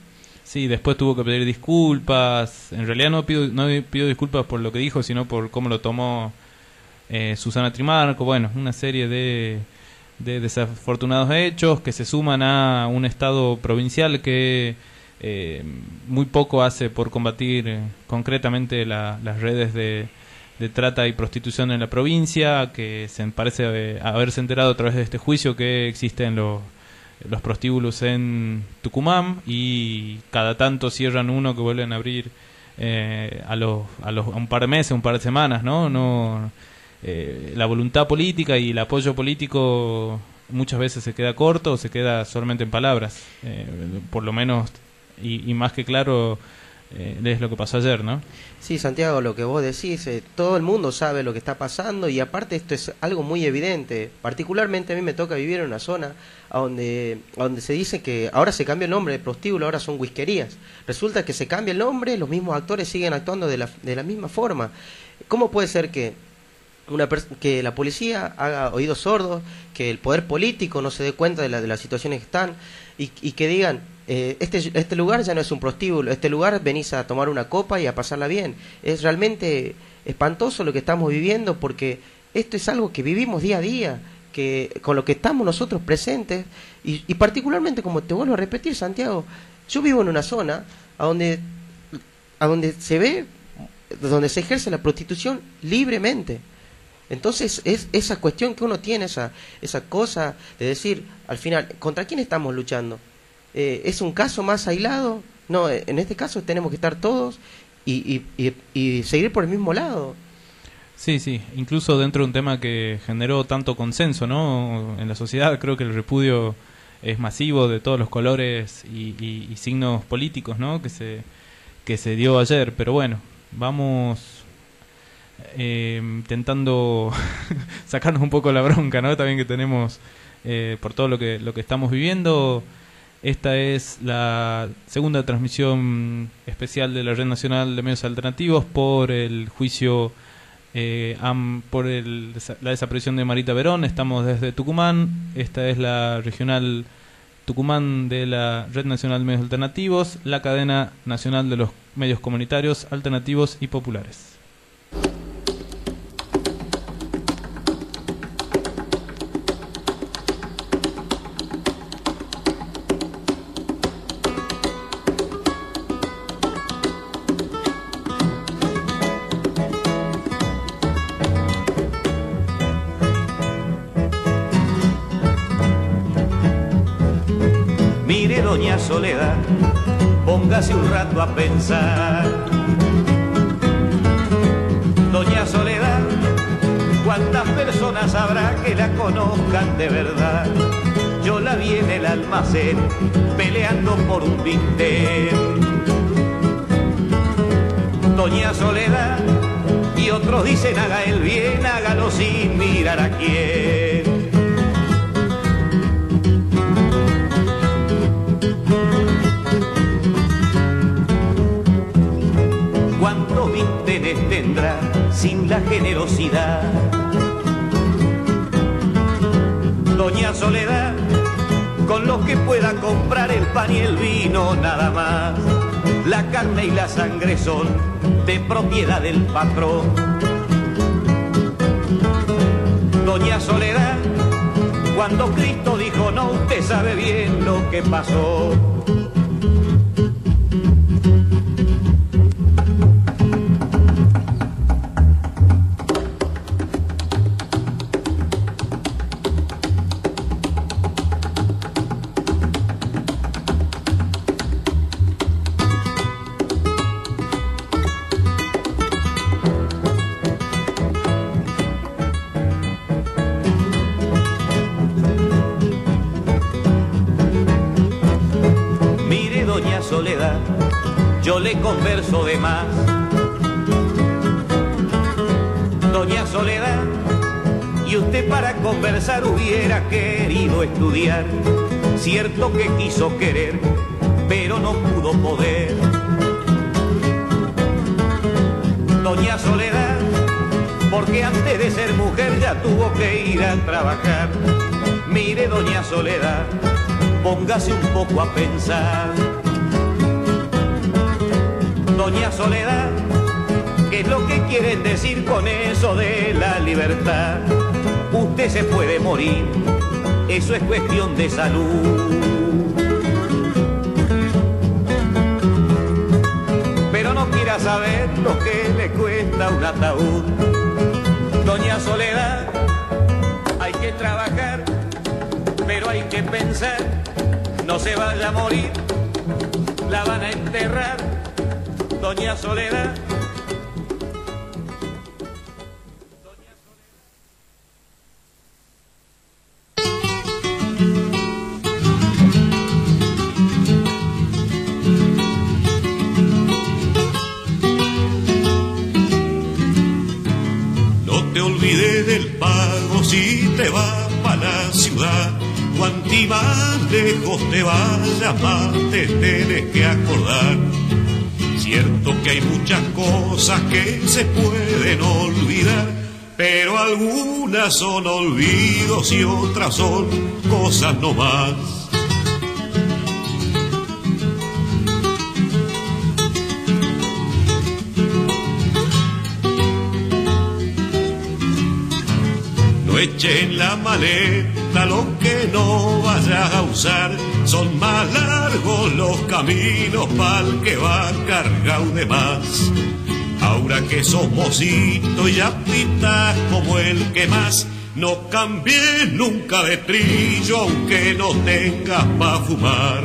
Sí, después tuvo que pedir disculpas. En realidad no pido, no pido disculpas por lo que dijo, sino por cómo lo tomó eh, Susana Trimarco. Bueno, una serie de, de desafortunados hechos que se suman a un Estado provincial que eh, muy poco hace por combatir eh, concretamente la, las redes de, de trata y prostitución en la provincia, que se parece eh, haberse enterado a través de este juicio que existen los los prostíbulos en Tucumán, y cada tanto cierran uno que vuelven a abrir eh, a los a los a un par de meses, un par de semanas, ¿no? No eh, la voluntad política y el apoyo político muchas veces se queda corto o se queda solamente en palabras, eh, por lo menos, y, y más que claro eh, es lo que pasó ayer, ¿no? Sí, Santiago, lo que vos decís, eh, todo el mundo sabe lo que está pasando, y aparte esto es algo muy evidente. Particularmente a mí me toca vivir en una zona a donde, a donde se dice que ahora se cambia el nombre de prostíbulo, ahora son whiskerías. Resulta que se cambia el nombre, los mismos actores siguen actuando de la, de la misma forma. ¿Cómo puede ser que una que la policía haga oídos sordos, que el poder político no se dé cuenta de, la, de las situaciones que están, y, y que digan, eh, este, este lugar ya no es un prostíbulo, este lugar venís a tomar una copa y a pasarla bien? Es realmente espantoso lo que estamos viviendo, porque esto es algo que vivimos día a día, que con lo que estamos nosotros presentes, y, y particularmente, como te vuelvo a repetir, Santiago, yo vivo en una zona a donde, a donde se ve, donde se ejerce la prostitución libremente. Entonces es esa cuestión que uno tiene, esa esa cosa de decir, al final, ¿contra quién estamos luchando? Eh, ¿Es un caso más aislado? No, en este caso tenemos que estar todos y, y, y, y seguir por el mismo lado. Sí, sí, incluso dentro de un tema que generó tanto consenso, ¿no? En la sociedad, creo que el repudio es masivo de todos los colores y, y, y signos políticos, ¿no? Que se, que se dio ayer, pero bueno, vamos eh, intentando sacarnos un poco la bronca, ¿no? También que tenemos eh, por todo lo que, lo que estamos viviendo. Esta es la segunda transmisión especial de la Red Nacional de Medios Alternativos por el juicio eh, am, por el, la desaparición de Marita Verón. Estamos desde Tucumán. Esta es la regional Tucumán de la Red Nacional de Medios Alternativos, la cadena nacional de los medios comunitarios, alternativos y populares. Mire, doña Soledad, póngase un rato a pensar. Doña Soledad, ¿cuántas personas habrá que la conozcan de verdad? Yo la vi en el almacén, peleando por un bistec. Doña Soledad, y otros dicen haga el bien, hágalo sin mirar a quién. ¿Cuántos vínteres tendrá sin la generosidad? Doña Soledad, con lo que pueda comprar el pan y el vino nada más. La carne y la sangre son de propiedad del patrón. Doña Soledad, cuando Cristo dijo no, usted sabe bien lo que pasó. Soledad, yo le converso de más. Doña Soledad, y usted para conversar hubiera querido estudiar. Cierto que quiso querer, pero no pudo poder. Doña Soledad, porque antes de ser mujer ya tuvo que ir a trabajar. Mire, doña Soledad, póngase un poco a pensar. doña Soledad, ¿qué es lo que quieren decir con eso de la libertad? Usted se puede morir, eso es cuestión de salud. Pero no quiera saber lo que le cuesta un ataúd. Doña Soledad, hay que trabajar, pero hay que pensar, no se vaya a morir, la van a enterrar, doña Soledad. Del pago si te vas para la ciudad, cuanti más lejos te vayas más te tienes que acordar. Cierto que hay muchas cosas que se pueden olvidar, pero algunas son olvidos y otras son cosas no más. Eche en la maleta lo que no vayas a usar, son más largos los caminos pa'l que va cargado de más. Ahora que sos mocito y apitas como el que más, no cambies nunca de trillo aunque no tengas pa' fumar.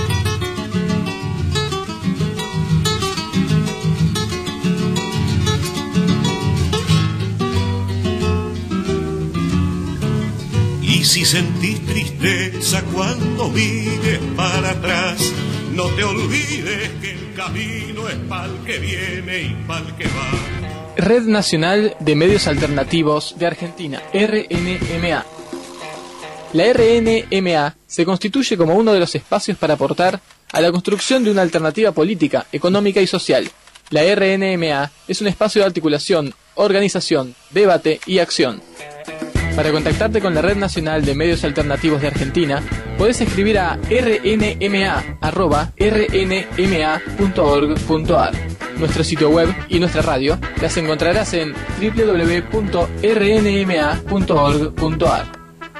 Y si sentís tristeza cuando mires para atrás, no te olvides que el camino es pa'l que viene y pa'l que va. Red Nacional de Medios Alternativos de Argentina, R N M A. La R N M A se constituye como uno de los espacios para aportar a la construcción de una alternativa política, económica y social. La R N M A es un espacio de articulación, organización, debate y acción. Para contactarte con la Red Nacional de Medios Alternativos de Argentina, podés escribir a r n m a arroba r n m a punto org punto a r. Nuestro sitio web y nuestra radio las encontrarás en w w w punto r n m a punto org punto a r.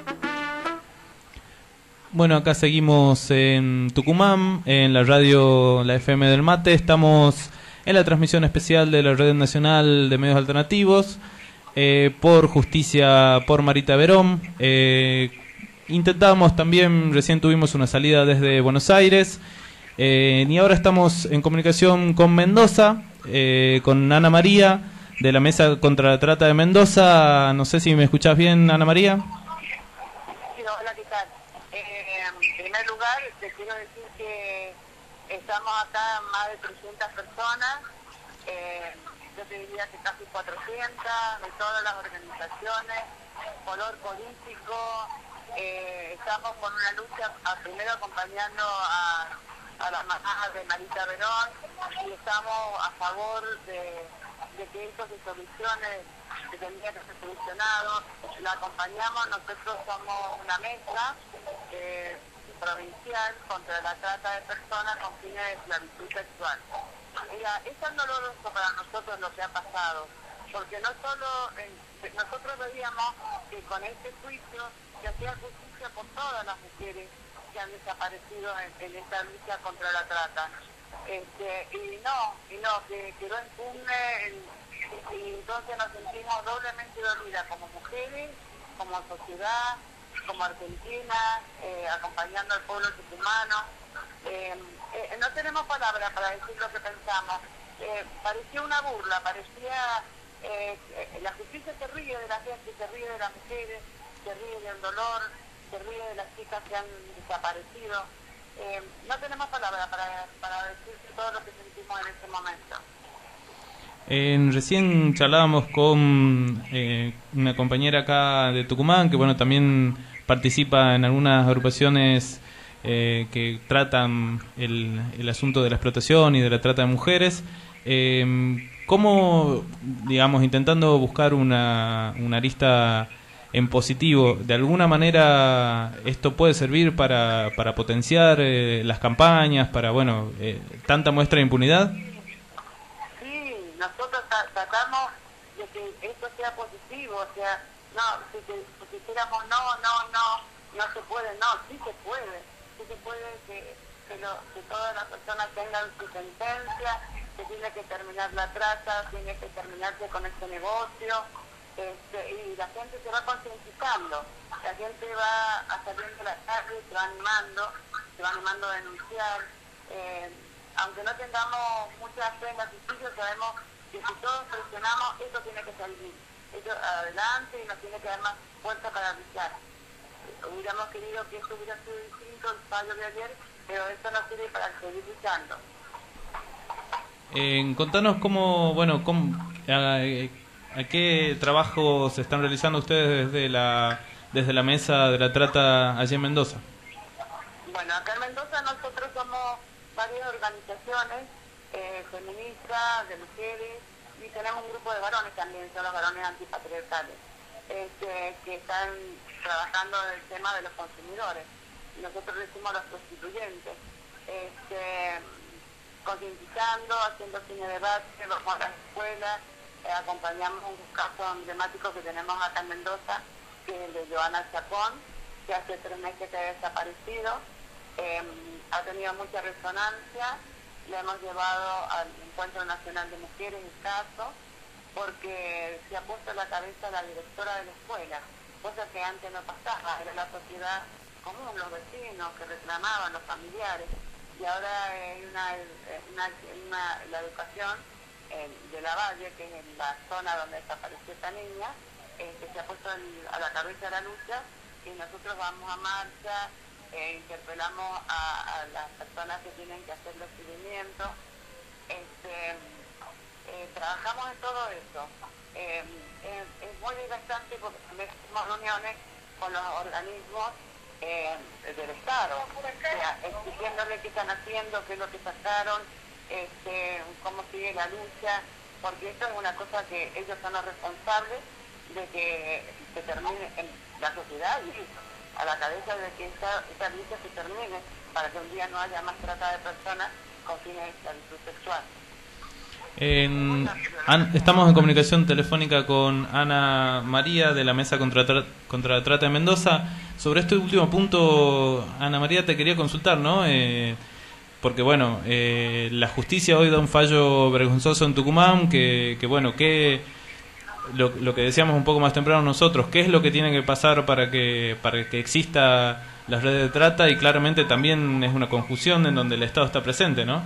Bueno, acá seguimos en Tucumán, en la radio, la F M del Mate. Estamos en la transmisión especial de la Red Nacional de Medios Alternativos. Eh, por Justicia por Marita Verón. Eh, intentamos también, recién tuvimos una salida desde Buenos Aires, eh, y ahora estamos en comunicación con Mendoza, eh, con Ana María de la Mesa contra la Trata de Mendoza. No sé si me escuchás bien, Ana María. Sí, hola, ¿qué tal? Eh, en primer lugar, te quiero decir que estamos acá más de trescientas personas. Eh, yo te diría que casi cuatrocientas, de todas las organizaciones, color político. Eh, estamos con una lucha, a, primero acompañando a, a la mamá de Marita Verón, y estamos a favor de, de que esto se solucione, que tendría que ser solucionado. La acompañamos, nosotros somos una mesa eh, provincial contra la trata de personas con fines de esclavitud sexual. Mira, es tan doloroso para nosotros lo que ha pasado, porque no solo eh, nosotros veíamos que con este juicio se hacía justicia por todas las mujeres que han desaparecido en, en esta lucha contra la trata. Este, y no, y no, que quedó impune, y, y entonces nos sentimos doblemente dolidas como mujeres, como sociedad, como Argentina, eh, acompañando al pueblo tucumano. Eh, eh, no tenemos palabras para decir lo que pensamos. Eh, parecía una burla, parecía eh, la justicia se ríe de la gente, se ríe de las mujeres, se ríe del dolor, se ríe de las chicas que han desaparecido. Eh, no tenemos palabras para, para decir todo lo que sentimos en este momento. Eh, recién charlábamos con eh, una compañera acá de Tucumán que bueno también participa en algunas agrupaciones eh, que tratan el, el asunto de la explotación y de la trata de mujeres. Eh, ¿Cómo, digamos, intentando buscar una, una arista en positivo, de alguna manera esto puede servir para, para potenciar eh, las campañas, para, bueno, eh, tanta muestra de impunidad? tratamos de que esto sea positivo, o sea, no, si, te, si dijéramos no, no, no, no se puede, no, sí se puede, sí se puede que, que, lo, que todas las personas tengan su sentencia, que tiene que terminar la trata, tiene que terminarse con este negocio, este, y la gente se va concientizando, la gente va a salir de la calle, se va animando, se va animando a denunciar, eh, aunque no tengamos mucha fe en la justicia, sabemos que si todos presionamos, esto tiene que salir, esto adelante y nos tiene que dar más fuerza para luchar. Hubiéramos querido que esto hubiera sido distinto el fallo de ayer, pero esto nos sirve para seguir luchando. Eh, contanos cómo, bueno, cómo, a, a qué trabajos se están realizando ustedes desde la desde la mesa de la trata allí en Mendoza. Bueno, acá en Mendoza nosotros somos varias organizaciones eh, feministas, de mujeres, y tenemos un grupo de varones también, son los varones antipatriarcales, este, que están trabajando en el tema de los consumidores. Nosotros le decimos a los prostituyentes, este, concientizando, haciendo cine debate, vamos a las escuelas, eh, acompañamos un caso emblemático que tenemos acá en Mendoza, que es el de Joana Chacón, que hace tres meses que ha desaparecido, eh, ha tenido mucha resonancia, le hemos llevado al Encuentro Nacional de Mujeres el caso, porque se ha puesto en la cabeza la directora de la escuela, cosa que antes no pasaba, era la sociedad común, los vecinos que reclamaban, los familiares, y ahora hay una, una, una, la educación eh, de la Valle, que es en la zona donde desapareció esta niña, eh, que se ha puesto el, a la cabeza de la lucha, y nosotros vamos a marcha, eh, interpelamos a, a las personas que tienen que hacer los seguimientos, este, eh, trabajamos en todo eso. Eh, es, es muy desgastante porque también hacemos reuniones con los organismos Eh, del Estado, o sea, exigiéndole qué están haciendo, qué es lo que sacaron, este, cómo sigue la lucha, porque esto es una cosa que ellos son los responsables de que se termine en la sociedad, y a la cabeza de que esta, esta lucha se termine, para que un día no haya más trata de personas con fines de esclavitud sexual. En, an, estamos en comunicación telefónica con Ana María de la Mesa contra, tra, contra la Trata de Mendoza. Sobre este último punto, Ana María, te quería consultar, ¿no? Eh, porque, bueno, eh, la justicia hoy da un fallo vergonzoso en Tucumán, que, que bueno, que lo, lo que decíamos un poco más temprano nosotros, ¿qué es lo que tiene que pasar para que, para que exista las redes de trata? Y claramente también es una confusión en donde el Estado está presente, ¿no?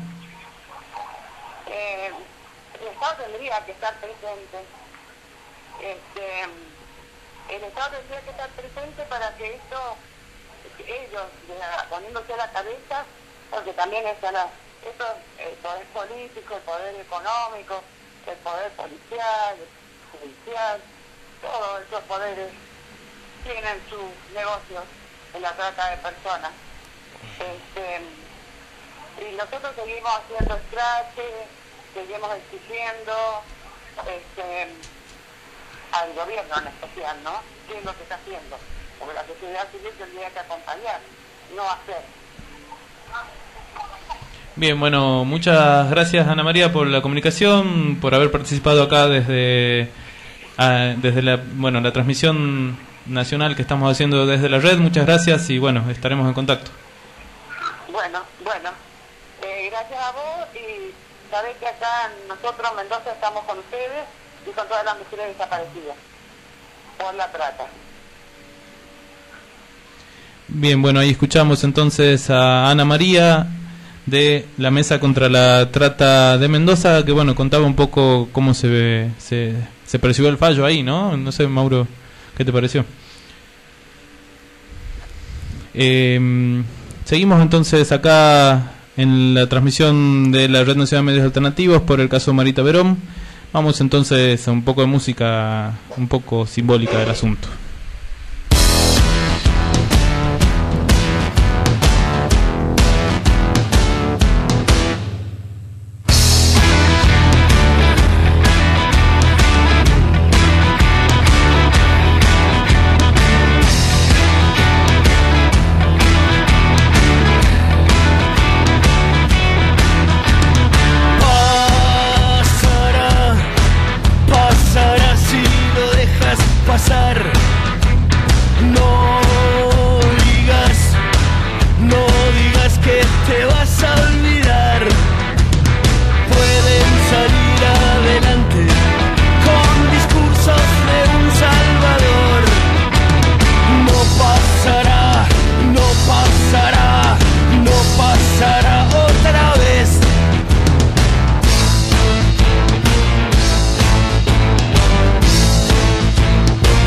Tendría que estar presente, este, el Estado tendría que estar presente para que esto, ellos poniéndose a la cabeza, porque también está la, esto, el poder político, el poder económico, el poder policial, el judicial, todos esos poderes tienen sus negocios en la trata de personas. Este, y nosotros seguimos haciendo scratches, seguimos exigiendo este, al gobierno en especial, ¿no? ¿Qué es lo que está haciendo? Porque la sociedad civil tendría que acompañar, no hacer. Bien, bueno, muchas gracias Ana María por la comunicación, por haber participado acá desde a, desde la bueno la transmisión nacional que estamos haciendo desde la red. Muchas gracias y bueno, estaremos en contacto. Bueno, bueno, eh, gracias a vos y sabés que acá nosotros en Mendoza estamos con ustedes y con todas las mujeres desaparecidas por la trata. Bien, bueno, ahí escuchamos entonces a Ana María de la Mesa contra la Trata de Mendoza, que bueno, contaba un poco cómo se ve, se, se percibió el fallo ahí, ¿no? No sé, Mauro, ¿qué te pareció? Eh, seguimos entonces acá en la transmisión de la Red Nacional de Medios Alternativos por el caso Marita Verón. Vamos entonces a un poco de música un poco simbólica del asunto.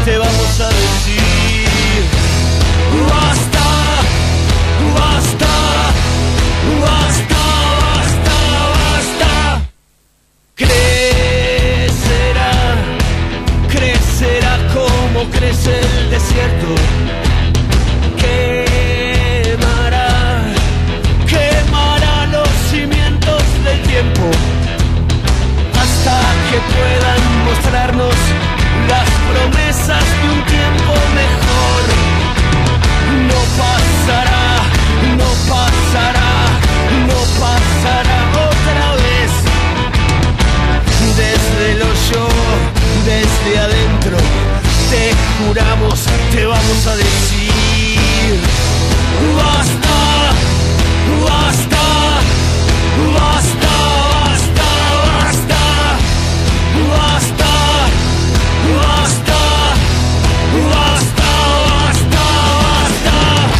te vamos a decir basta, basta, basta, basta, basta. Crecerá, crecerá como crece el desierto. Quemará, quemará los cimientos del tiempo hasta que puedan mostrarnos las promesas de un tiempo mejor. No pasará, no pasará, no pasará otra vez. Desde el hoyo, desde adentro, te juramos, te vamos a decir basta, basta, basta, basta, basta, basta, basta, basta, basta, basta.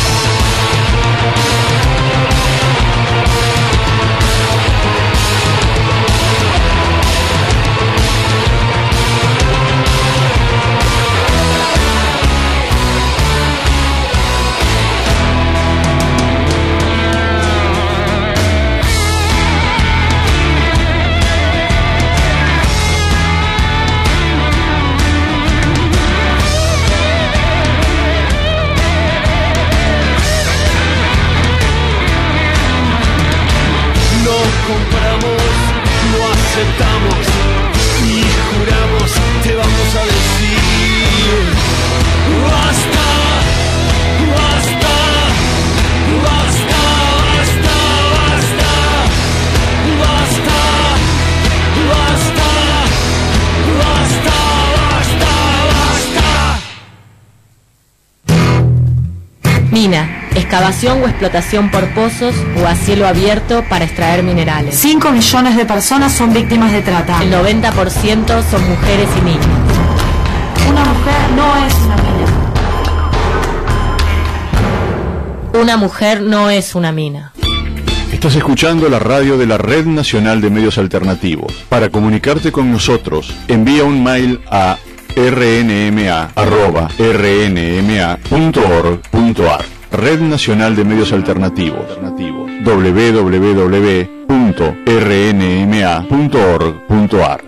Compramos, no aceptamos y juramos, te vamos a decir basta, basta, basta, basta, basta, basta, basta, basta, basta, basta. Mina, excavación o explotación por pozos o a cielo abierto para extraer minerales. cinco millones de personas son víctimas de trata. El noventa por ciento son mujeres y niños. Una mujer no es una mina. Una mujer no es una mina. Estás escuchando la radio de la Red Nacional de Medios Alternativos. Para comunicarte con nosotros, envía un mail a r n m a arroba r n m a punto org punto a r. Red Nacional de Medios Alternativos, w w w punto r n m a punto org punto a r.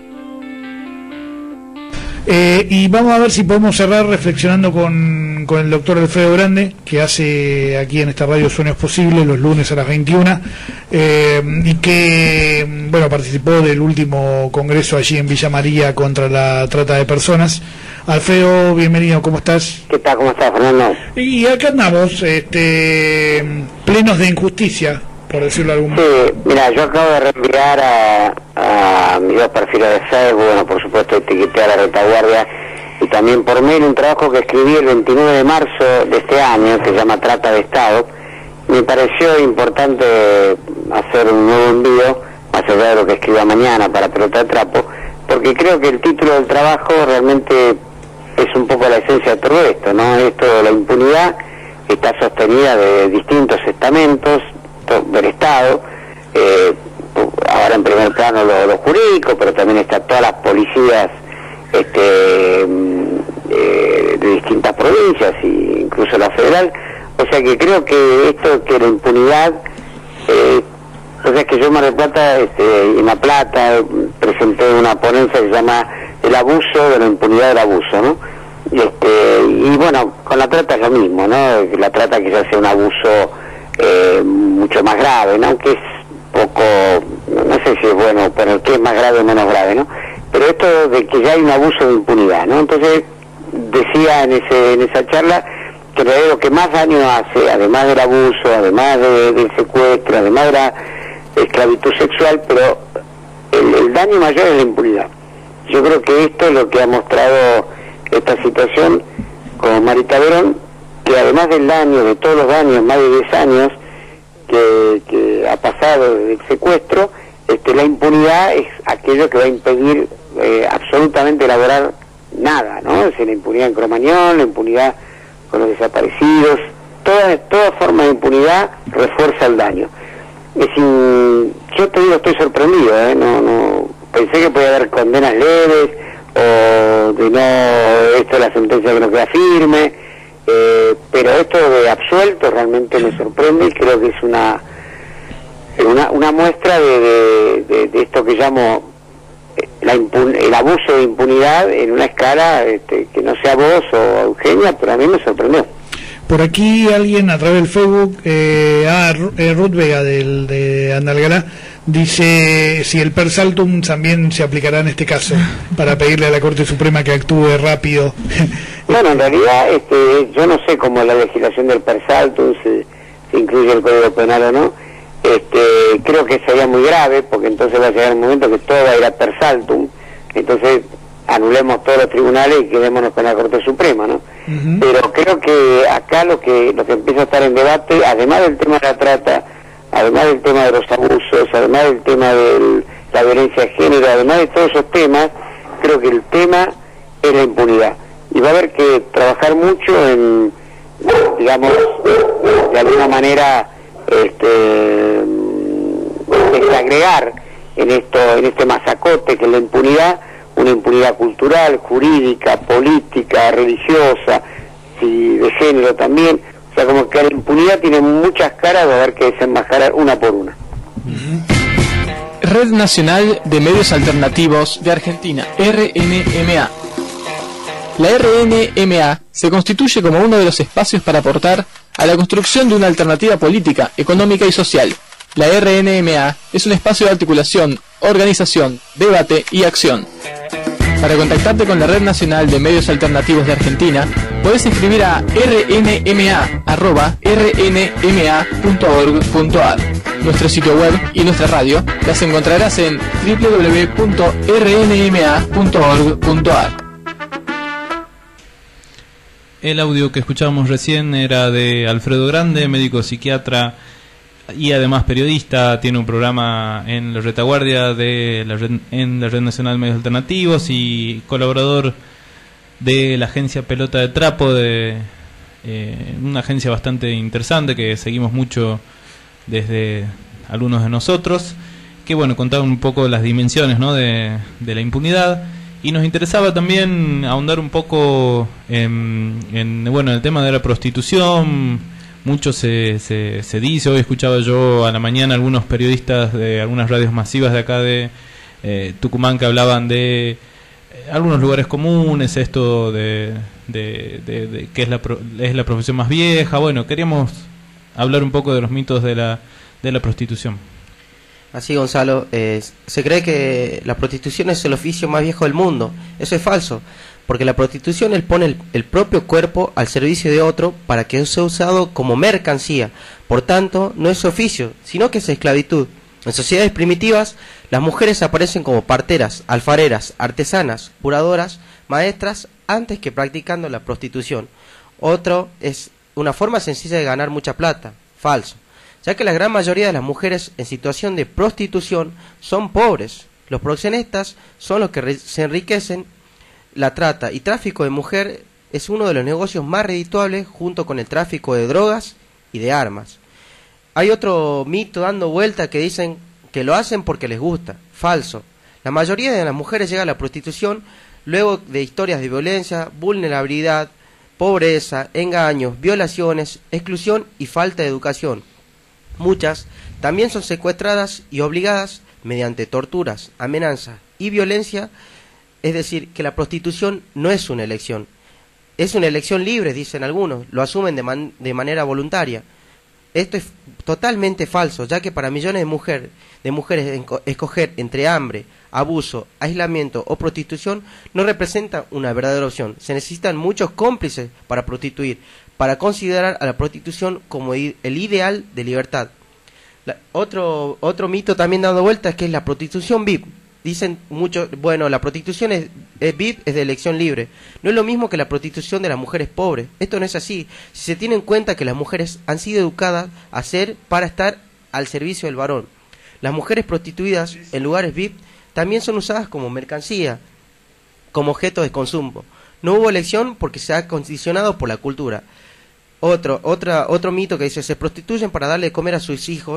Eh, y vamos a ver si podemos cerrar reflexionando con, con el doctor Alfredo Grande, que hace aquí en esta radio Sueños Posibles los lunes a las veintiuna, eh, y que bueno participó del último congreso allí en Villa María contra la trata de personas. Alfredo, bienvenido, ¿cómo estás? ¿Qué tal? ¿Cómo estás, Fernando? Y acá andamos, este, plenos de injusticia, por decirlo de algún modo. Sí, mira, yo acabo de reenviar a, a mis dos perfiles de Facebook, bueno, por supuesto etiqueté a la retaguardia, y también por mail un trabajo que escribí el veintinueve de marzo de este año, que se llama Trata de Estado. Me pareció importante hacer un nuevo envío, más allá de lo que escriba mañana para Pelota de Trapo, porque creo que el título del trabajo realmente es un poco la esencia de todo esto, ¿no? Esto de la impunidad está sostenida de distintos estamentos del Estado, eh, ahora en primer plano lo, lo jurídico, pero también están todas las policías este, eh, de distintas provincias, e incluso la federal. O sea que creo que esto, que la impunidad, eh, o sea que yo en Mar del Plata, este, en La Plata, presenté una ponencia que se llama El abuso de la impunidad del abuso, ¿no? Y, este, y bueno, con la trata es lo mismo, ¿no? La trata quizás sea un abuso eh, mucho más grave, ¿no? Que es poco, no sé si es bueno, pero que es más grave o menos grave, ¿no? Pero esto de que ya hay un abuso de impunidad, ¿no? Entonces, decía en ese en esa charla que en realidad lo que más daño hace, además del abuso, además de, del secuestro, además de la esclavitud sexual, pero el, el daño mayor es la impunidad. Yo creo que esto es lo que ha mostrado esta situación con Marita Verón, que además del daño, de todos los daños, más de diez años que, que ha pasado desde el secuestro, este, la impunidad es aquello que va a impedir eh, absolutamente elaborar nada, ¿no? Es decir, la impunidad en Cromañón, la impunidad con los desaparecidos, toda, toda forma de impunidad refuerza el daño. Es in... Yo te digo, estoy sorprendido, ¿eh? No, no... Pensé que podía haber condenas leves, o de no, esto es la sentencia que no queda firme, eh, pero esto de absuelto realmente me sorprende y creo que es una una, una muestra de, de, de, de esto que llamo la impun el abuso de impunidad en una escala este, que no sea vos o Eugenia, pero a mí me sorprendió. Por aquí alguien a través del Facebook, eh, ah, eh, Ruth Vega del, de Andalgalá, dice si el per saltum también se aplicará en este caso para pedirle a la Corte Suprema que actúe rápido. Bueno, en realidad este, yo no sé cómo la legislación del per saltum se, se incluye el Código Penal o no. Este, creo que sería muy grave porque entonces va a llegar un momento que todo va a ir a per saltum, entonces anulemos todos los tribunales y quedémonos con la Corte Suprema, ¿no? Uh-huh. Pero creo que acá lo que lo que empieza a estar en debate, además del tema de la trata, además del tema de los abusos, además del tema de la violencia de género, además de todos esos temas, creo que el tema es la impunidad. Y va a haber que trabajar mucho en, digamos, de alguna manera, este, desagregar en esto, en este masacote que es la impunidad, una impunidad cultural, jurídica, política, religiosa, y de género también. O sea, como que la impunidad tiene muchas caras, va a haber que desenmascarar una por una. Red Nacional de Medios Alternativos de Argentina, R N M A. La R N M A se constituye como uno de los espacios para aportar a la construcción de una alternativa política, económica y social. La R N M A es un espacio de articulación, organización, debate y acción. Para contactarte con la Red Nacional de Medios Alternativos de Argentina, podés escribir a r n m a arroba r n m a punto org punto a r. Nuestro sitio web y nuestra radio las encontrarás en w w w punto r n m a punto org punto a r. El audio que escuchábamos recién era de Alfredo Grande, médico psiquiatra y además periodista. Tiene un programa en la retaguardia de la red, en la Red Nacional de Medios Alternativos, y colaborador de la agencia Pelota de Trapo, de eh, una agencia bastante interesante que seguimos mucho desde algunos de nosotros, que bueno, contaba un poco las dimensiones, ¿no?, de, de la impunidad. Y nos interesaba también ahondar un poco en, en bueno, el tema de la prostitución. Mucho se, se, se dice, hoy escuchaba yo a la mañana algunos periodistas de algunas radios masivas de acá de eh, Tucumán que hablaban de eh, algunos lugares comunes, esto de, de, de, de que es la, pro, es la profesión más vieja. Bueno, queríamos hablar un poco de los mitos de la, de la prostitución. Así, Gonzalo, eh, se cree que la prostitución es el oficio más viejo del mundo. Eso es falso, porque la prostitución él pone el, el propio cuerpo al servicio de otro para que sea usado como mercancía. Por tanto, no es oficio, sino que es esclavitud. En sociedades primitivas, las mujeres aparecen como parteras, alfareras, artesanas, curadoras, maestras, antes que practicando la prostitución. Otro es una forma sencilla de ganar mucha plata. Falso, ya que la gran mayoría de las mujeres en situación de prostitución son pobres. Los proxenetas son los que se enriquecen. La trata y tráfico de mujer es uno de los negocios más redituables, junto con el tráfico de drogas y de armas. Hay otro mito dando vuelta que dicen que lo hacen porque les gusta. Falso. La mayoría de las mujeres llega a la prostitución luego de historias de violencia, vulnerabilidad, pobreza, engaños, violaciones, exclusión y falta de educación. Muchas también son secuestradas y obligadas mediante torturas, amenazas y violencia. Es decir, que la prostitución no es una elección. Es una elección libre, dicen algunos, lo asumen de, man de manera voluntaria. Esto es totalmente falso, ya que para millones de, mujer, de mujeres escoger entre hambre, abuso, aislamiento o prostitución no representa una verdadera opción. Se necesitan muchos cómplices para prostituir, para considerar a la prostitución como el ideal de libertad. La, otro, otro mito también dando vuelta es que es la prostitución V I P. Dicen mucho, bueno, la prostitución es, es V I P, es de elección libre. No es lo mismo que la prostitución de las mujeres pobres. Esto no es así. Si se tiene en cuenta que las mujeres han sido educadas a ser para estar al servicio del varón. Las mujeres prostituidas en lugares V I P también son usadas como mercancía, como objeto de consumo. No hubo elección porque se ha condicionado por la cultura. Otro, otra, otro mito que dice, se prostituyen para darle de comer a sus hijos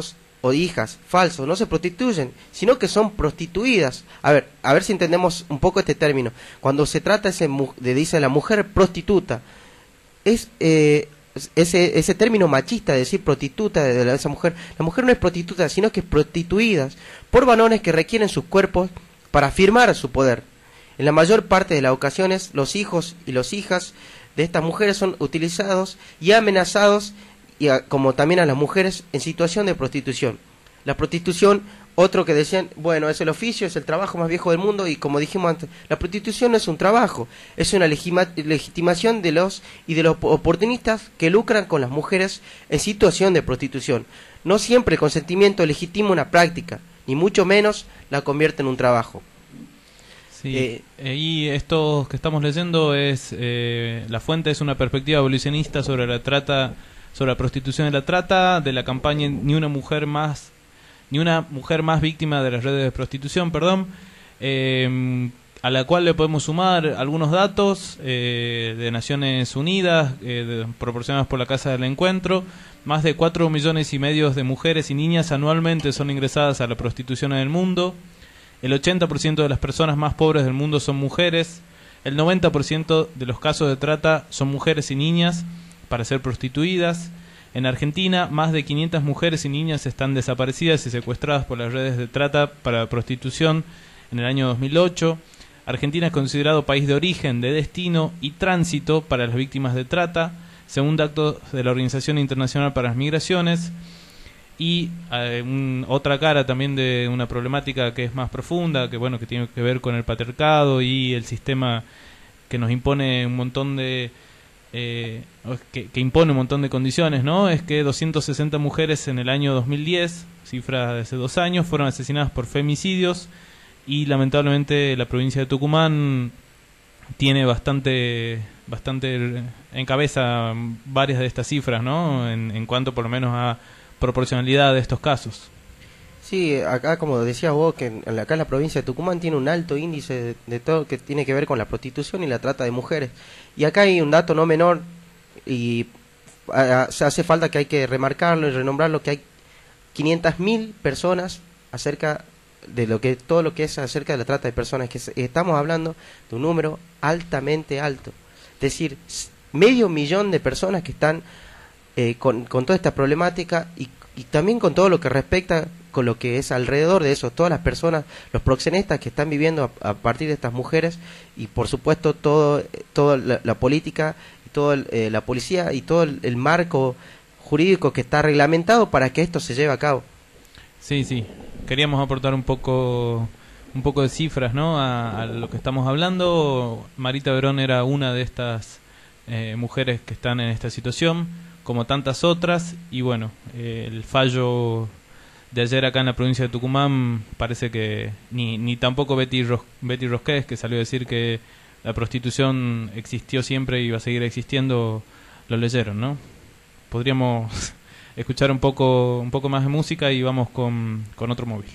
o hijas, falso, no se prostituyen, sino que son prostituidas. A ver, a ver si entendemos un poco este término. Cuando se trata ese de dice la mujer prostituta, es eh, ese ese término machista de decir prostituta de, de la, esa mujer, la mujer no es prostituta, sino que es prostituidas por varones que requieren sus cuerpos para afirmar su poder. En la mayor parte de las ocasiones, los hijos y las hijas de estas mujeres son utilizados y amenazados, y a, como también a las mujeres en situación de prostitución. La prostitución, otro que decían, bueno, es el oficio, es el trabajo más viejo del mundo, y como dijimos antes, la prostitución no es un trabajo, es una legima, legitimación de los y de los oportunistas que lucran con las mujeres en situación de prostitución. No siempre el consentimiento legitima una práctica, ni mucho menos la convierte en un trabajo. Sí, eh, eh, y esto que estamos leyendo es, eh, la fuente es una perspectiva abolicionista sobre la trata, sobre la prostitución y la trata, de la campaña Ni una mujer más, ni una mujer más víctima de las redes de prostitución, perdón, eh, a la cual le podemos sumar algunos datos eh, de Naciones Unidas, eh, de, proporcionados por la Casa del Encuentro. Más de cuatro millones y medio de mujeres y niñas anualmente son ingresadas a la prostitución en el mundo. El ochenta por ciento de las personas más pobres del mundo son mujeres. El noventa por ciento de los casos de trata son mujeres y niñas para ser prostituidas. En Argentina, más de quinientas mujeres y niñas están desaparecidas y secuestradas por las redes de trata para prostitución en el año dos mil ocho. Argentina es considerado país de origen, de destino y tránsito para las víctimas de trata, según datos de la Organización Internacional para las Migraciones. Y eh, un, otra cara también de una problemática que es más profunda, que bueno, que tiene que ver con el patriarcado y el sistema que nos impone un montón de eh, que, que impone un montón de condiciones, ¿no? Es que doscientas sesenta mujeres en el año dos mil diez, cifra de hace dos años, fueron asesinadas por femicidios, y lamentablemente la provincia de Tucumán tiene bastante bastante encabeza varias de estas cifras, ¿no? En, en cuanto por lo menos a proporcionalidad de estos casos. Sí, acá como decías vos, que en, acá en la provincia de Tucumán tiene un alto índice de, de todo que tiene que ver con la prostitución y la trata de mujeres. Y acá hay un dato no menor, y a, a, se hace falta que hay que remarcarlo y renombrarlo, que hay quinientas mil personas acerca de lo que todo lo que es acerca de la trata de personas, que estamos hablando de un número altamente alto. Es decir, medio millón de personas que están Eh, con, con toda esta problemática, y, y también con todo lo que respecta con lo que es alrededor de eso, todas las personas, los proxenetas que están viviendo a, a partir de estas mujeres, y por supuesto todo, todo la, la política y todo eh, la policía y todo el, el marco jurídico que está reglamentado para que esto se lleve a cabo. Sí, sí, queríamos aportar un poco un poco de cifras, ¿no? a, a lo que estamos hablando. Marita Verón era una de estas eh, mujeres que están en esta situación, como tantas otras, y bueno, eh, el fallo de ayer acá en la provincia de Tucumán parece que ni, ni tampoco Betty, Ros Betty Rosqués, que salió a decir que la prostitución existió siempre y va a seguir existiendo, lo leyeron, ¿no? Podríamos escuchar un poco un poco más de música y vamos con, con otro móvil.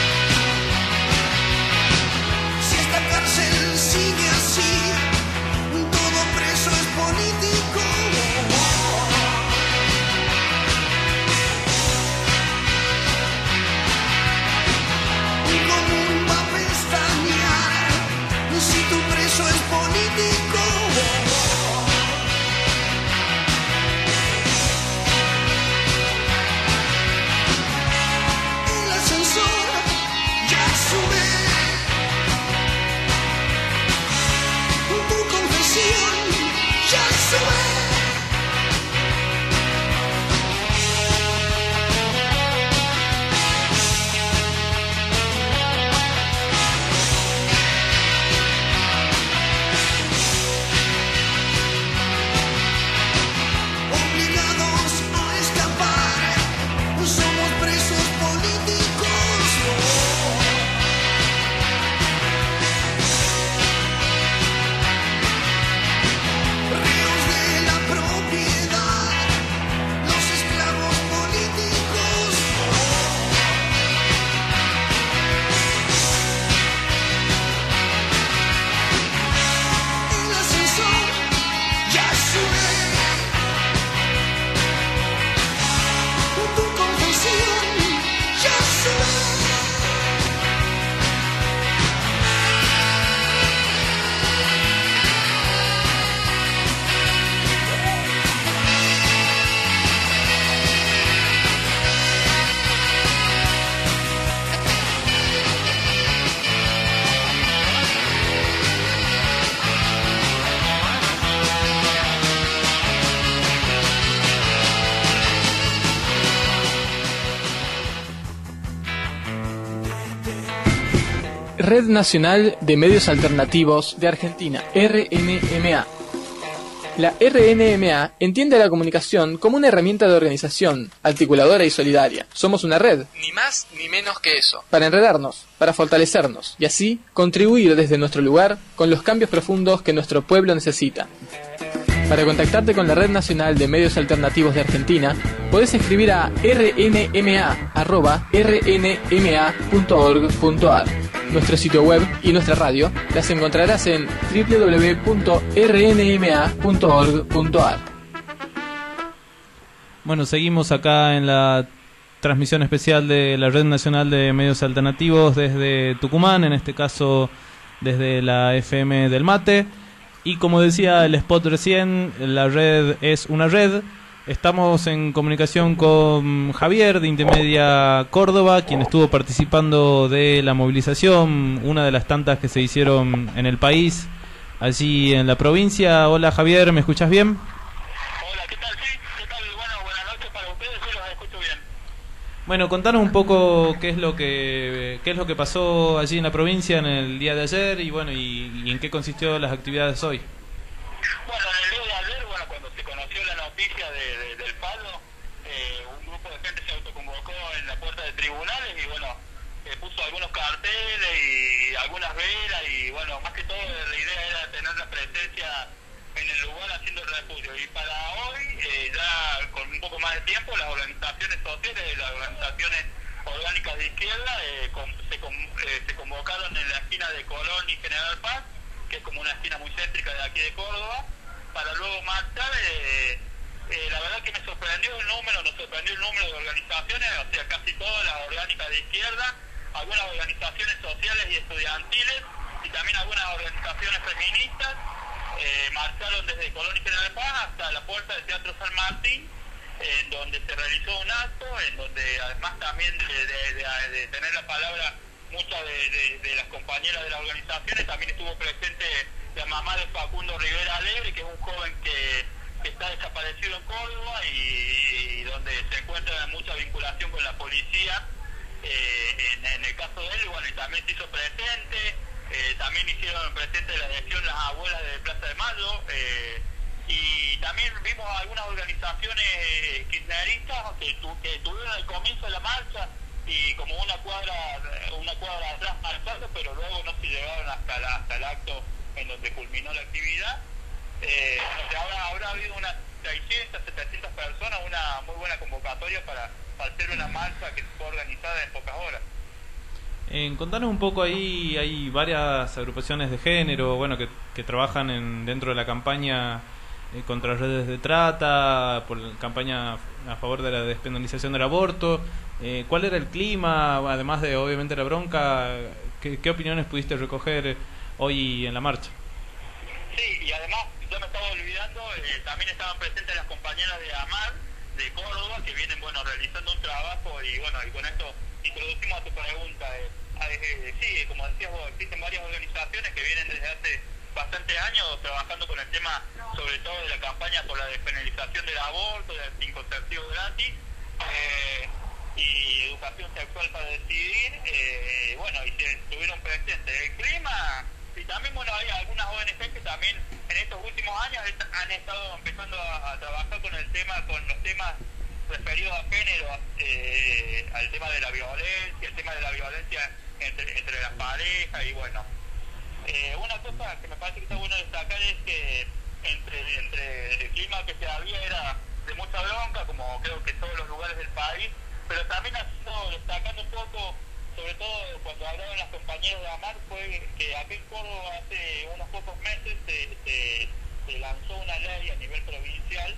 Si esta cárcel sigue así, Red Nacional de Medios Alternativos de Argentina, R N M A. La R N M A entiende a la comunicación como una herramienta de organización, articuladora y solidaria. Somos una red, ni más ni menos que eso, para enredarnos, para fortalecernos y así contribuir desde nuestro lugar con los cambios profundos que nuestro pueblo necesita. Para contactarte con la Red Nacional de Medios Alternativos de Argentina, podés escribir a r n m a arroba r n m a punto org punto a r. Nuestro sitio web y nuestra radio las encontrarás en w w w punto r n m a punto org punto a r. Bueno, seguimos acá en la transmisión especial de la Red Nacional de Medios Alternativos desde Tucumán, en este caso desde la F M del Mate. Y como decía el spot recién, la red es una red. Estamos en comunicación con Javier de Intermedia Córdoba, quien estuvo participando de la movilización, una de las tantas que se hicieron en el país, allí en la provincia. Hola Javier, ¿me escuchas bien? Hola, ¿qué tal? Sí, ¿qué tal? Bueno, buenas noches para ustedes, sí los escucho bien. Bueno, contanos un poco qué es lo que qué es lo que pasó allí en la provincia en el día de ayer y bueno, y, y en qué consistió las actividades hoy. Bueno, en el día de ayer, bueno, cuando se conoció la noticia de, de, del palo, eh, un grupo de gente se autoconvocó en la puerta de tribunales y bueno, eh, puso algunos carteles y algunas velas y bueno, más que todo la idea era tener la presencia en el lugar haciendo el repudio. Y para hoy, eh, ya con un poco más de tiempo, las organizaciones sociales, las organizaciones orgánicas de izquierda eh, con, se, con, eh, se convocaron en la esquina de Colón y General Paz, que es como una esquina muy céntrica de aquí de Córdoba, para luego marchar. Eh, eh, la verdad que me sorprendió el número, nos sorprendió el número de organizaciones, o sea, casi todas las orgánicas de izquierda, algunas organizaciones sociales y estudiantiles, y también algunas organizaciones feministas, eh, marcharon desde Colón y General Paz hasta la puerta del Teatro San Martín, en donde se realizó un acto, en donde además también de, de, de, de tener la palabra muchas de, de, de las compañeras de las organizaciones, también estuvo presente la mamá de Facundo Rivera Alegre, que es un joven que, que está desaparecido en Córdoba y, y donde se encuentra mucha vinculación con la policía. Eh, en, en el caso de él, bueno, y también se hizo presente, eh, también hicieron presente la adhesión las abuelas de Plaza de Mayo, eh, y también vimos algunas organizaciones kirchneristas que, tu, que tuvieron el comienzo de la marcha y como una cuadra una cuadra atrás marchando, pero luego no se llegaron hasta, la, hasta el acto en donde culminó la actividad. Eh, o sea, habrá, habrá habido unas seiscientas, setecientas personas, una muy buena convocatoria para, para hacer una marcha que fue organizada en pocas horas. Eh, contanos un poco, ahí hay varias agrupaciones de género, bueno, que, que trabajan en, dentro de la campaña eh, contra redes de trata, por la campaña a favor de la despenalización del aborto. Eh, ¿Cuál era el clima, además de obviamente la bronca? ¿Qué, qué opiniones pudiste recoger hoy en la marcha? Sí, y además, yo me estaba olvidando, eh, también estaban presentes las compañeras de AMAR, de Córdoba, que vienen, bueno, realizando un trabajo y bueno, y con esto introducimos a tu pregunta. Eh, eh, sí, como decías vos, existen varias organizaciones que vienen desde hace bastantes años trabajando con el tema, sobre todo de la campaña por la despenalización del aborto, del anticonceptivo gratis, eh, y educación sexual para decidir, eh, bueno, y se estuvieron presentes. El clima, y también, bueno, hay algunas O N G que también en estos últimos años han estado empezando a, a trabajar con el tema, con los temas referidos a género, eh, al tema de la violencia, el tema de la violencia entre, entre las parejas, y bueno, eh, una cosa que me parece que está bueno destacar es que entre, entre el clima que se había era de mucha bronca, como creo que en todos los lugares del país, pero también ha sido destacando un poco, sobre todo cuando hablaban las compañeras de AMAR, fue que aquí en Córdoba hace unos pocos meses se, se, se lanzó una ley a nivel provincial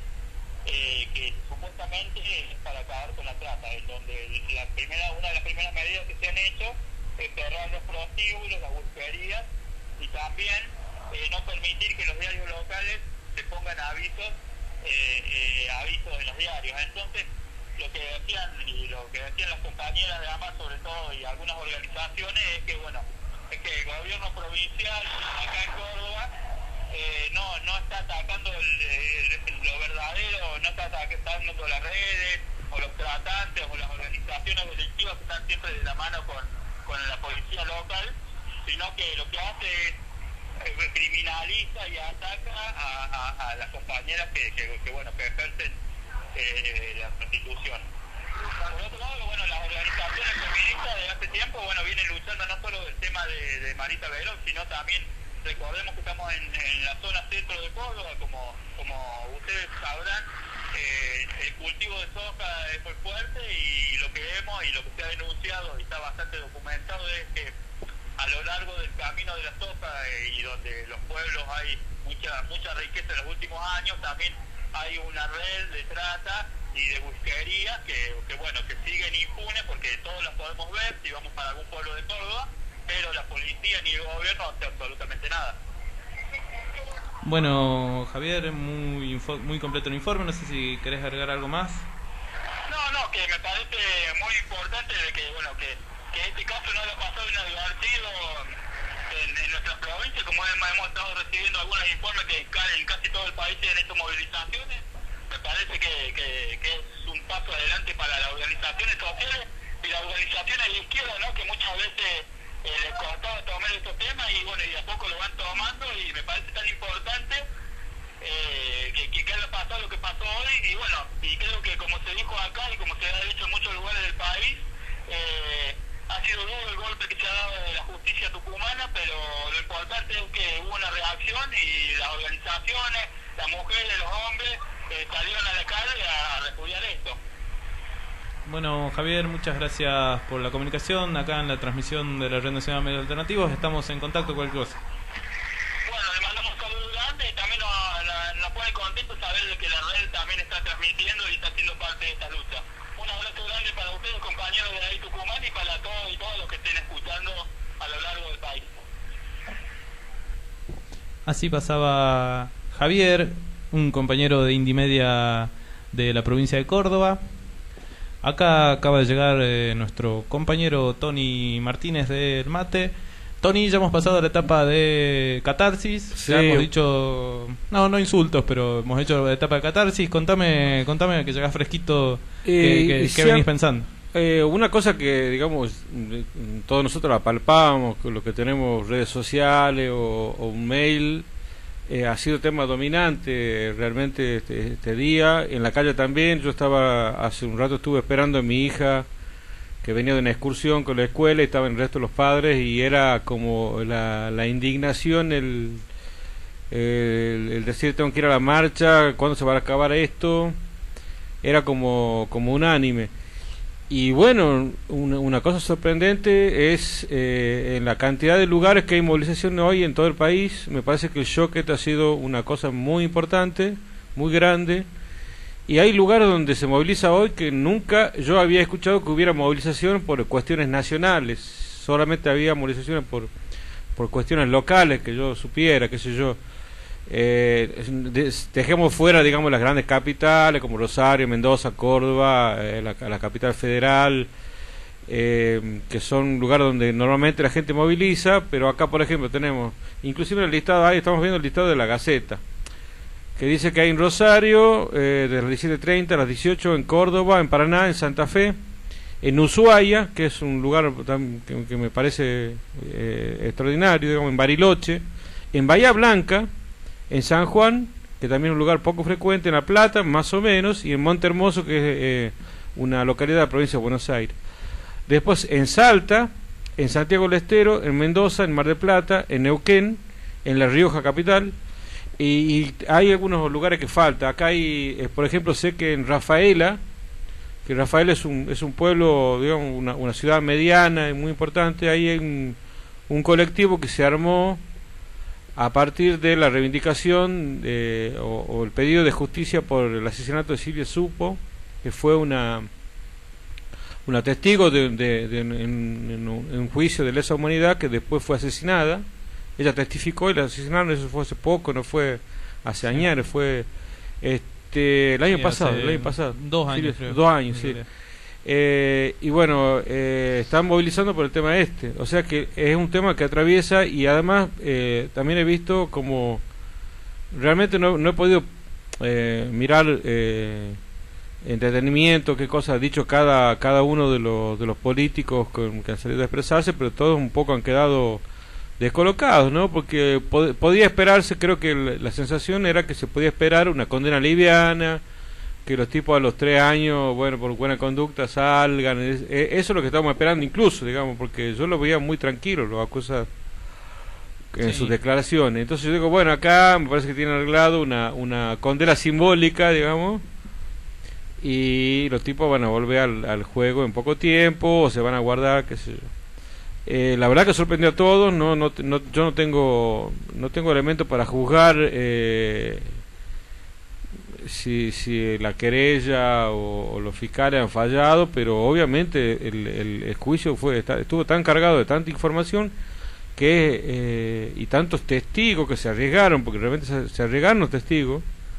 eh, que supuestamente es para acabar con la trata, en donde la primera, una de las primeras medidas que se han hecho es cerrar los prostíbulos, las pulperías, y también eh, no permitir que los diarios locales se pongan avisos, eh, eh, avisos en los diarios. Entonces, lo que decían y lo que decían las compañeras de AMAR sobre todo y algunas organizaciones es que bueno, es que el gobierno provincial acá en Córdoba eh, no no está atacando el, el, lo verdadero, no está atacando las redes o los tratantes o las organizaciones delictivas que están siempre de la mano con, con la policía local, sino que lo que hace es eh, criminaliza y ataca a, a, a las compañeras que, que, que bueno, que ejercen eh, la prostitución. Por otro lado, bueno, las organizaciones feministas de hace tiempo, bueno, vienen luchando no solo del tema de, de Marita Verón, sino también, recordemos que estamos en, en la zona centro de Córdoba, como, como ustedes sabrán, eh, el cultivo de soja es muy fuerte y lo que vemos y lo que se ha denunciado y está bastante documentado es que a lo largo del camino de la soja eh, y donde los pueblos hay mucha mucha riqueza en los últimos años, también hay una red de trata y de busquería que, que bueno, que siguen impunes porque todos las podemos ver si vamos para algún pueblo de Córdoba, pero la policía ni el gobierno no hace absolutamente nada. Bueno, Javier, muy info- muy completo el informe, no sé si querés agregar algo más. No, no, que me parece muy importante de que, bueno, que, que este caso no haya pasado inadvertido en, en nuestras provincias, como hemos, hemos estado recibiendo algunos informes que en, en casi todo el país tienen estas movilizaciones. Me parece que, que, que es un paso adelante para las organizaciones sociales y las organizaciones de la izquierda, ¿no? Que muchas veces eh, les costaba tomar estos temas y bueno, y de a poco lo van tomando y me parece tan importante eh, que, que, que haya pasado lo que pasó hoy y bueno, y creo que como se dijo acá y como se ha dicho en muchos lugares del país, eh, ha sido duro el golpe que se ha dado de la justicia tucumana, pero lo importante es que hubo una reacción y las organizaciones, las mujeres, los hombres eh, salieron a la calle a, a repudiar esto. Bueno, Javier, muchas gracias por la comunicación acá en la transmisión de la Red Nacional de Medios Alternativos. Estamos en contacto con cualquier cosa. Bueno, le mandamos un saludo grande y también nos, nos, nos pone contentos saber de que la red también está transmitiendo y está siendo parte de esta lucha. Un abrazo grande para ustedes, compañeros de ahí Tucumán, y para todos y todos los que estén escuchando a lo largo del país. Así pasaba Javier, un compañero de Indimedia de la provincia de Córdoba. Acá acaba de llegar eh, nuestro compañero Tony Martínez del Mate. Tony, ya hemos pasado a la etapa de catarsis. Sí. Ya hemos dicho, no, no insultos, pero hemos hecho la etapa de catarsis. Contame, contame que llegás fresquito, Eh, ¿qué, qué- y qué sea- venís pensando? Eh, una cosa que, digamos, eh, todos nosotros la palpamos, con lo que tenemos redes sociales o, o un mail, eh, ha sido tema dominante realmente este, este día. En la calle también, yo estaba, hace un rato estuve esperando a mi hija, que venía de una excursión con la escuela, y estaban el resto de los padres, y era como la, la indignación, el, el, el decir tengo que ir a la marcha, ¿cuándo se va a acabar esto? Era como, como unánime. Y bueno, una, una cosa sorprendente es eh, en la cantidad de lugares que hay movilización hoy en todo el país. Me parece que el shock ha sido una cosa muy importante, muy grande. Y hay lugares donde se moviliza hoy que nunca yo había escuchado que hubiera movilización por cuestiones nacionales. Solamente había movilizaciones por, por cuestiones locales, que yo supiera, qué sé yo. Eh, de- dejemos fuera, digamos, las grandes capitales como Rosario, Mendoza, Córdoba, eh, la, la capital federal, eh, que son lugares donde normalmente la gente moviliza, pero acá, por ejemplo, tenemos, inclusive en el listado, ahí estamos viendo el listado de la Gaceta, que dice que hay en Rosario, eh, de las diecisiete treinta a las dieciocho, en Córdoba, en Paraná, en Santa Fe, en Ushuaia, que es un lugar tam- que, que me parece eh, extraordinario, digamos, en Bariloche, en Bahía Blanca, en San Juan, que también es un lugar poco frecuente, en La Plata, más o menos, y en Monte Hermoso, que es eh, una localidad de la provincia de Buenos Aires. Después en Salta, en Santiago del Estero, en Mendoza, en Mar del Plata, en Neuquén, en La Rioja capital, y, y hay algunos lugares que falta. Acá hay, eh, por ejemplo, sé que en Rafaela, que Rafaela es un, es un pueblo, digamos, una, una ciudad mediana y muy importante, ahí hay un, un colectivo que se armó a partir de la reivindicación de, o, o el pedido de justicia por el asesinato de Silvia Supo, que fue una una testigo de, de, de- en, en un, en un juicio de lesa humanidad, que después fue asesinada. Ella testificó y la asesinaron. Eso fue hace poco, no fue hace años, fue este el año Sí, pasado, hace el año pasado, dos años, Sí, creo. dos años, sí. Sí. Eh, y bueno, eh, están movilizando por el tema este, o sea que es un tema que atraviesa, y además eh, también he visto como realmente no, no he podido eh, mirar eh, entretenimiento, qué cosa ha dicho cada cada uno de los de los políticos con, que han salido a expresarse, pero todos un poco han quedado descolocados, ¿no? Porque pod- podía esperarse, creo que el- la sensación era que se podía esperar una condena liviana, que los tipos a los tres años, bueno, por buena conducta salgan, es- eh, eso es lo que estábamos esperando incluso, digamos, porque yo lo veía muy tranquilo, los acusados en Sí. sus declaraciones. Entonces yo digo, bueno, acá me parece que tienen arreglado una, una condena simbólica, digamos, y los tipos van a volver al, al juego en poco tiempo, o se van a guardar, qué sé yo. Eh, la verdad que sorprendió a todos, no, no, no, yo no tengo no tengo elementos para juzgar eh, si, si la querella o, o los fiscales han fallado, pero obviamente el, el, el juicio fue está- estuvo tan cargado de tanta información que eh, y tantos testigos que se arriesgaron, porque realmente se, se arriesgaron los testigos,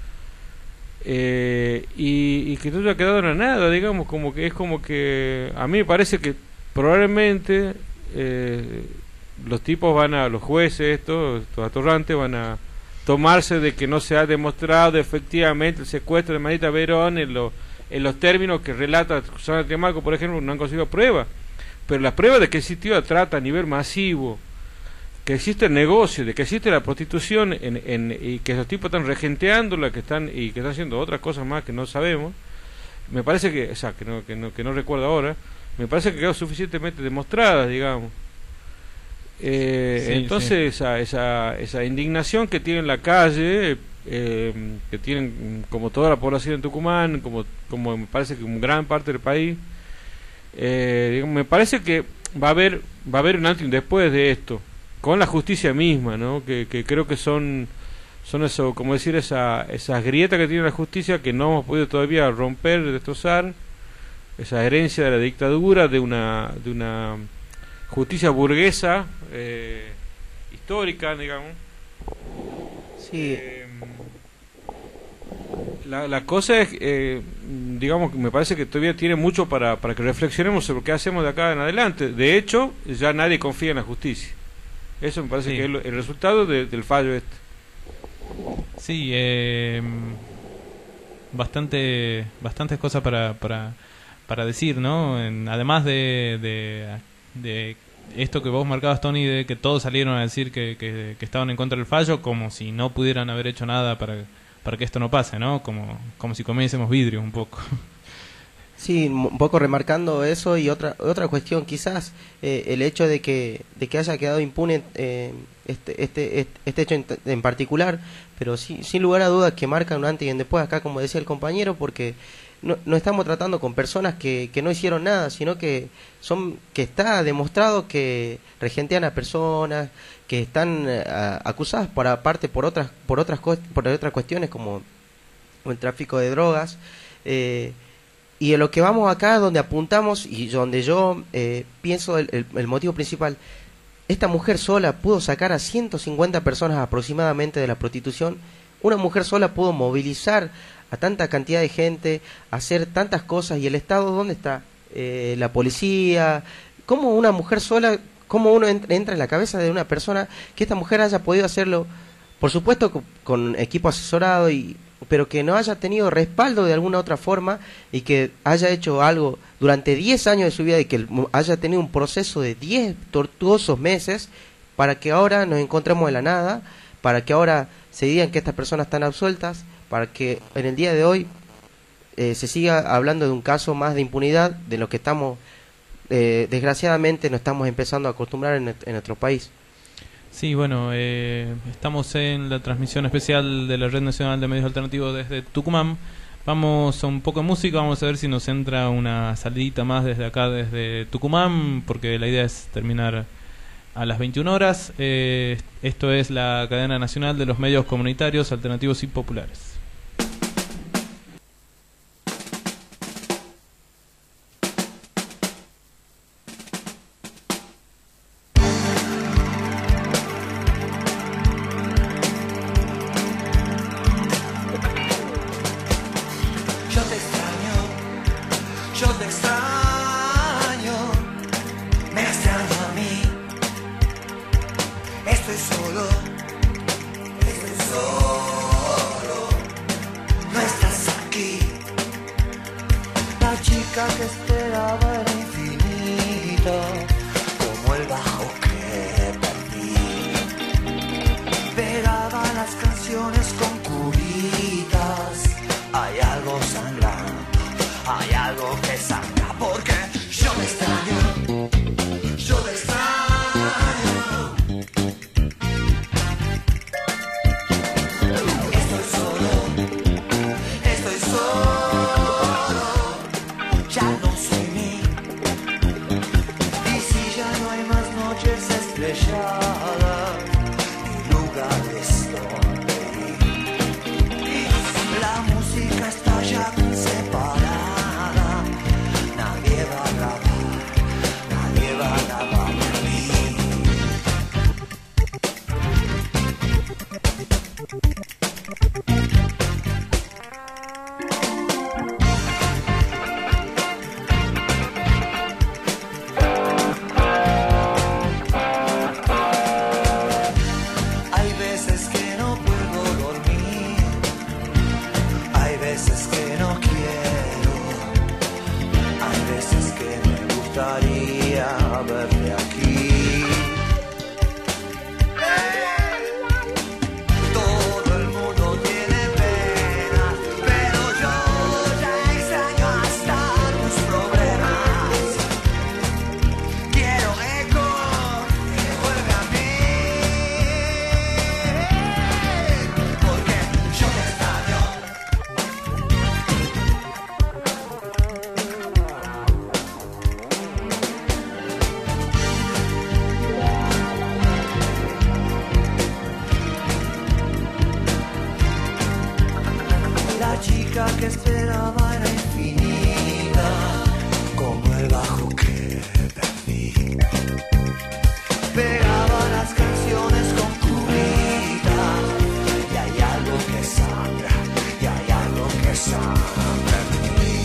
eh, y, y que no haya quedado en nada, digamos, como que es como que a mí me parece que probablemente eh, los tipos van a, los jueces estos, estos atorrantes van a tomarse de que no se ha demostrado efectivamente el secuestro de Marita Verón en, lo, en los términos que relata Susana Triamarco, por ejemplo, no han conseguido pruebas, pero la prueba de que existió la trata a nivel masivo, que existe el negocio, de que existe la prostitución en, en, y que esos tipos están regenteándola, que están y que están haciendo otras cosas más que no sabemos, me parece que, o sea, que no, que no, que no recuerdo ahora, me parece que quedó suficientemente demostrada, digamos. Eh, Sí, entonces sí. Esa, esa, esa indignación que tiene en la calle, eh, que tienen como toda la población en Tucumán, como, como me parece que como gran parte del país, eh, digamos, me parece que va a haber va a haber un antes y un después de esto, con la justicia misma, ¿no? Que, que creo que son son eso, como decir, esa, esas grietas que tiene la justicia que no hemos podido todavía romper, destrozar, esa herencia de la dictadura, de una de una justicia burguesa eh, histórica, digamos. Sí. Eh, la, la cosa es, eh, digamos, que me parece que todavía tiene mucho para, para que reflexionemos sobre qué hacemos de acá en adelante. De hecho, ya nadie confía en la justicia. Eso me parece Sí. que es lo- el resultado de- del fallo este. Sí, eh, bastante, bastantes cosas para, para, para decir, ¿no? En- además de, de, de esto que vos marcabas, Tony, de que todos salieron a decir que, que, que estaban en contra del fallo, como si no pudieran haber hecho nada para, para que esto no pase, ¿no? Como, como si comiésemos vidrio un poco. Sí, un poco remarcando eso y otra otra cuestión quizás eh, el hecho de que de que haya quedado impune eh, este, este este este hecho en, en particular, pero sí, sin lugar a dudas que marca un antes y un después acá, como decía el compañero, porque no, no estamos tratando con personas que, que no hicieron nada, sino que son que está demostrado que regentean a personas, que están eh, a- acusadas por aparte por otras por otras cos- por otras cuestiones como el tráfico de drogas. eh, Y en lo que vamos acá, donde apuntamos y donde yo eh, pienso el, el, el motivo principal, esta mujer sola pudo sacar a ciento cincuenta personas aproximadamente de la prostitución. Una mujer sola pudo movilizar a tanta cantidad de gente, hacer tantas cosas. ¿Y el Estado dónde está? Eh, la policía. ¿Cómo una mujer sola, cómo uno entra, entra en la cabeza de una persona que esta mujer haya podido hacerlo? Por supuesto con, con equipo asesorado, y pero que no haya tenido respaldo de alguna otra forma y que haya hecho algo durante diez años de su vida y que el- haya tenido un proceso de diez tortuosos meses para que ahora nos encontremos en la nada, para que ahora se digan que estas personas están absueltas, para que en el día de hoy eh, se siga hablando de un caso más de impunidad de lo que estamos, eh, desgraciadamente, nos estamos empezando a acostumbrar en, nues- en nuestro país. Sí, bueno, eh, estamos en la transmisión especial de la Red Nacional de Medios Alternativos desde Tucumán. Vamos a un poco de música, vamos a ver si nos entra una salidita más desde acá, desde Tucumán, porque la idea es terminar a las veintiuna horas. Eh, esto es la cadena nacional de los medios comunitarios, alternativos y populares. Yo te extraño, yo te extraño, me extraño a mí. Estoy solo, estoy solo, no estás aquí. La chica que esperaba era infinita, como el bajo que perdí. canciones con curitas. Hay algo sangrando, hay algo que sangra, porque yo te extraño, yo te extraño. Estoy solo, estoy solo, ya no soy mí. Y si ya no hay más noches estrelladas, ni lugares donde ir, la música está ya separada. Nadie va a grabar, nadie va a grabar por mí. Hay veces que no puedo dormir, hay veces que no quiero, hay veces que me gustaría verte aquí. Todo el mundo tiene pena, pero yo ya extraño hasta tus problemas. Quiero eco que vuelve a mí, porque yo te extraño. La chica que esperaba era infinita, como el bajo que perdí. Pegaba las canciones con curita, y hay algo que sangra, y hay algo que sangra en mí.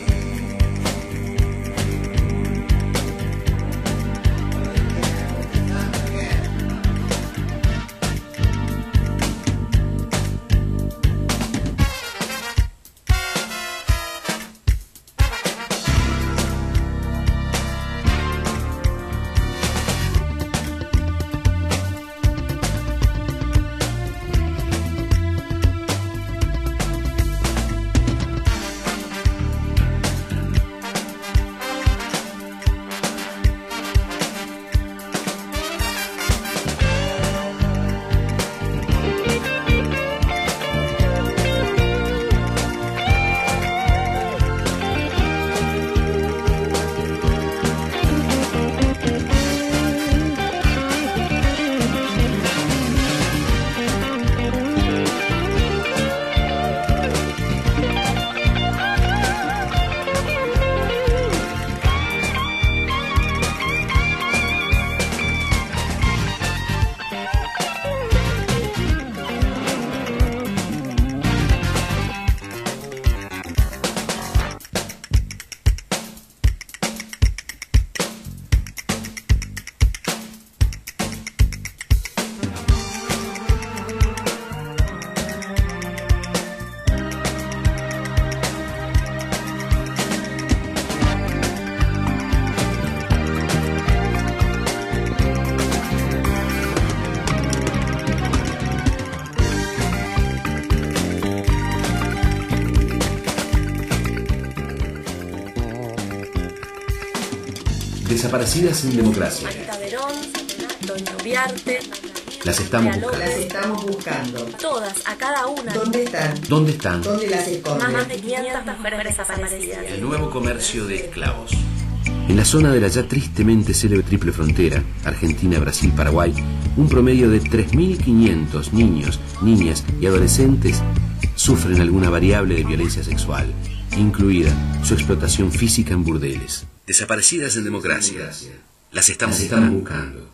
Desaparecidas en democracia. Marta Verón, Antonio Viarte, Las estamos María buscando. López. Las estamos buscando. Todas, a cada una. ¿Dónde están? ¿Dónde están? ¿Dónde las esconden? Más de quinientas mujeres desaparecidas. El nuevo comercio de esclavos. En la zona de la ya tristemente célebre triple frontera, Argentina, Brasil, Paraguay, un promedio de tres mil quinientos niños, niñas y adolescentes sufren alguna variable de violencia sexual, incluida su explotación física en burdeles. Desaparecidas en democracia. Las estamos, Las estamos buscando.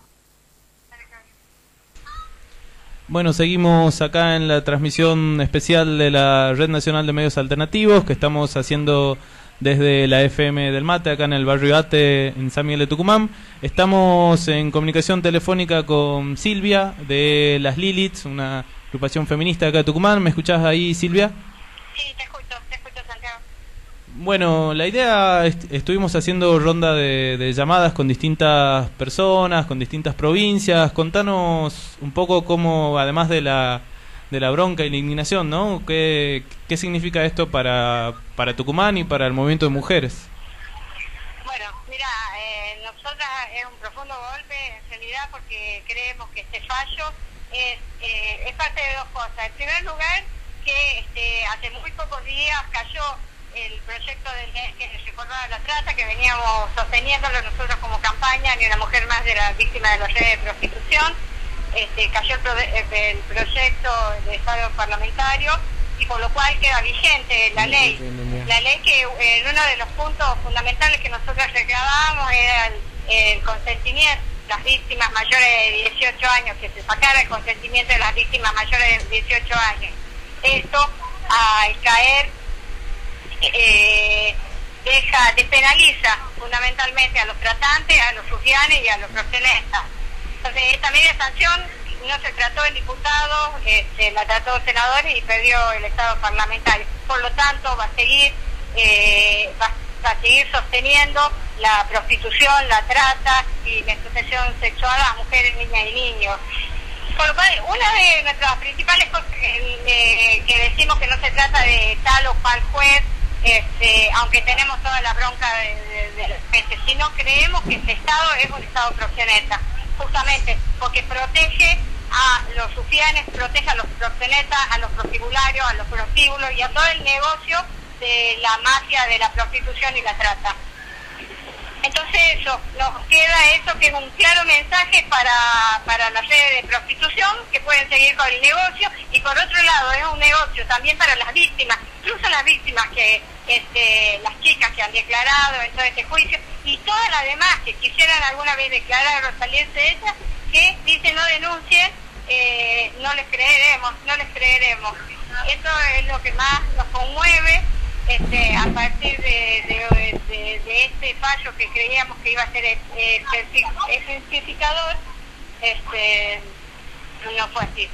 Bueno, seguimos acá en la transmisión especial de la Red Nacional de Medios Alternativos que estamos haciendo desde la F M del Mate, acá en el barrio Ate, en San Miguel de Tucumán. Estamos en comunicación telefónica con Silvia de Las Liliths, una agrupación feminista acá de Tucumán. ¿Me escuchás ahí, Silvia? Sí, te escucho, te escucho, Santiago. Bueno, la idea, est estuvimos haciendo ronda de, de llamadas con distintas personas, con distintas provincias. Contanos un poco cómo, además de la de la bronca y la indignación, ¿no? ¿Qué, qué significa esto para, para Tucumán y para el movimiento de mujeres? Bueno, mira, eh, nosotras es un profundo golpe en realidad porque creemos que este fallo es, eh, es parte de dos cosas. En primer lugar, que este, hace muy pocos días cayó el proyecto de ley que recordaba la trata, que veníamos sosteniéndolo nosotros como campaña, ni una mujer más de la víctima de las redes de prostitución. Este, cayó el, pro el proyecto de Estado parlamentario y por lo cual queda vigente la ley. La ley que en uno de los puntos fundamentales que nosotros reclamábamos era el, el consentimiento de las víctimas mayores de dieciocho años, que se sacara el consentimiento de las víctimas mayores de dieciocho años. Esto, al caer, eh, deja, despenaliza fundamentalmente a los tratantes, a los rufianes y a los proxenetas. Entonces, esta media sanción no se trató en diputados, este, la trató senadores y perdió el Estado parlamentario. Por lo tanto, va a seguir, eh, va, va a seguir sosteniendo la prostitución, la trata y la explotación sexual a mujeres, niñas y niños. Por lo cual, una de nuestras principales cosas que, eh, que decimos que no se trata de tal o cual juez, este, aunque tenemos toda la bronca de, de, de los jueces, sino creemos que este Estado es un Estado proxeneta, justamente porque protege a los rufianes, protege a los proxenetas, a los prostíbulos, a los prostíbulos y a todo el negocio de la mafia de la prostitución y la trata. Entonces eso, nos queda eso que es un claro mensaje para, para las redes de prostitución que pueden seguir con el negocio y por otro lado es un negocio también para las víctimas, incluso las víctimas que, este, las chicas que han declarado en todo este juicio y todas las demás que quisieran alguna vez declarar o salirse de ellas, que dicen no denuncien, eh, no les creeremos, no les creeremos. Eso es lo que más nos conmueve. Este, a partir de, de, de, de este fallo que creíamos que iba a ser ejemplificador, este, no fue así.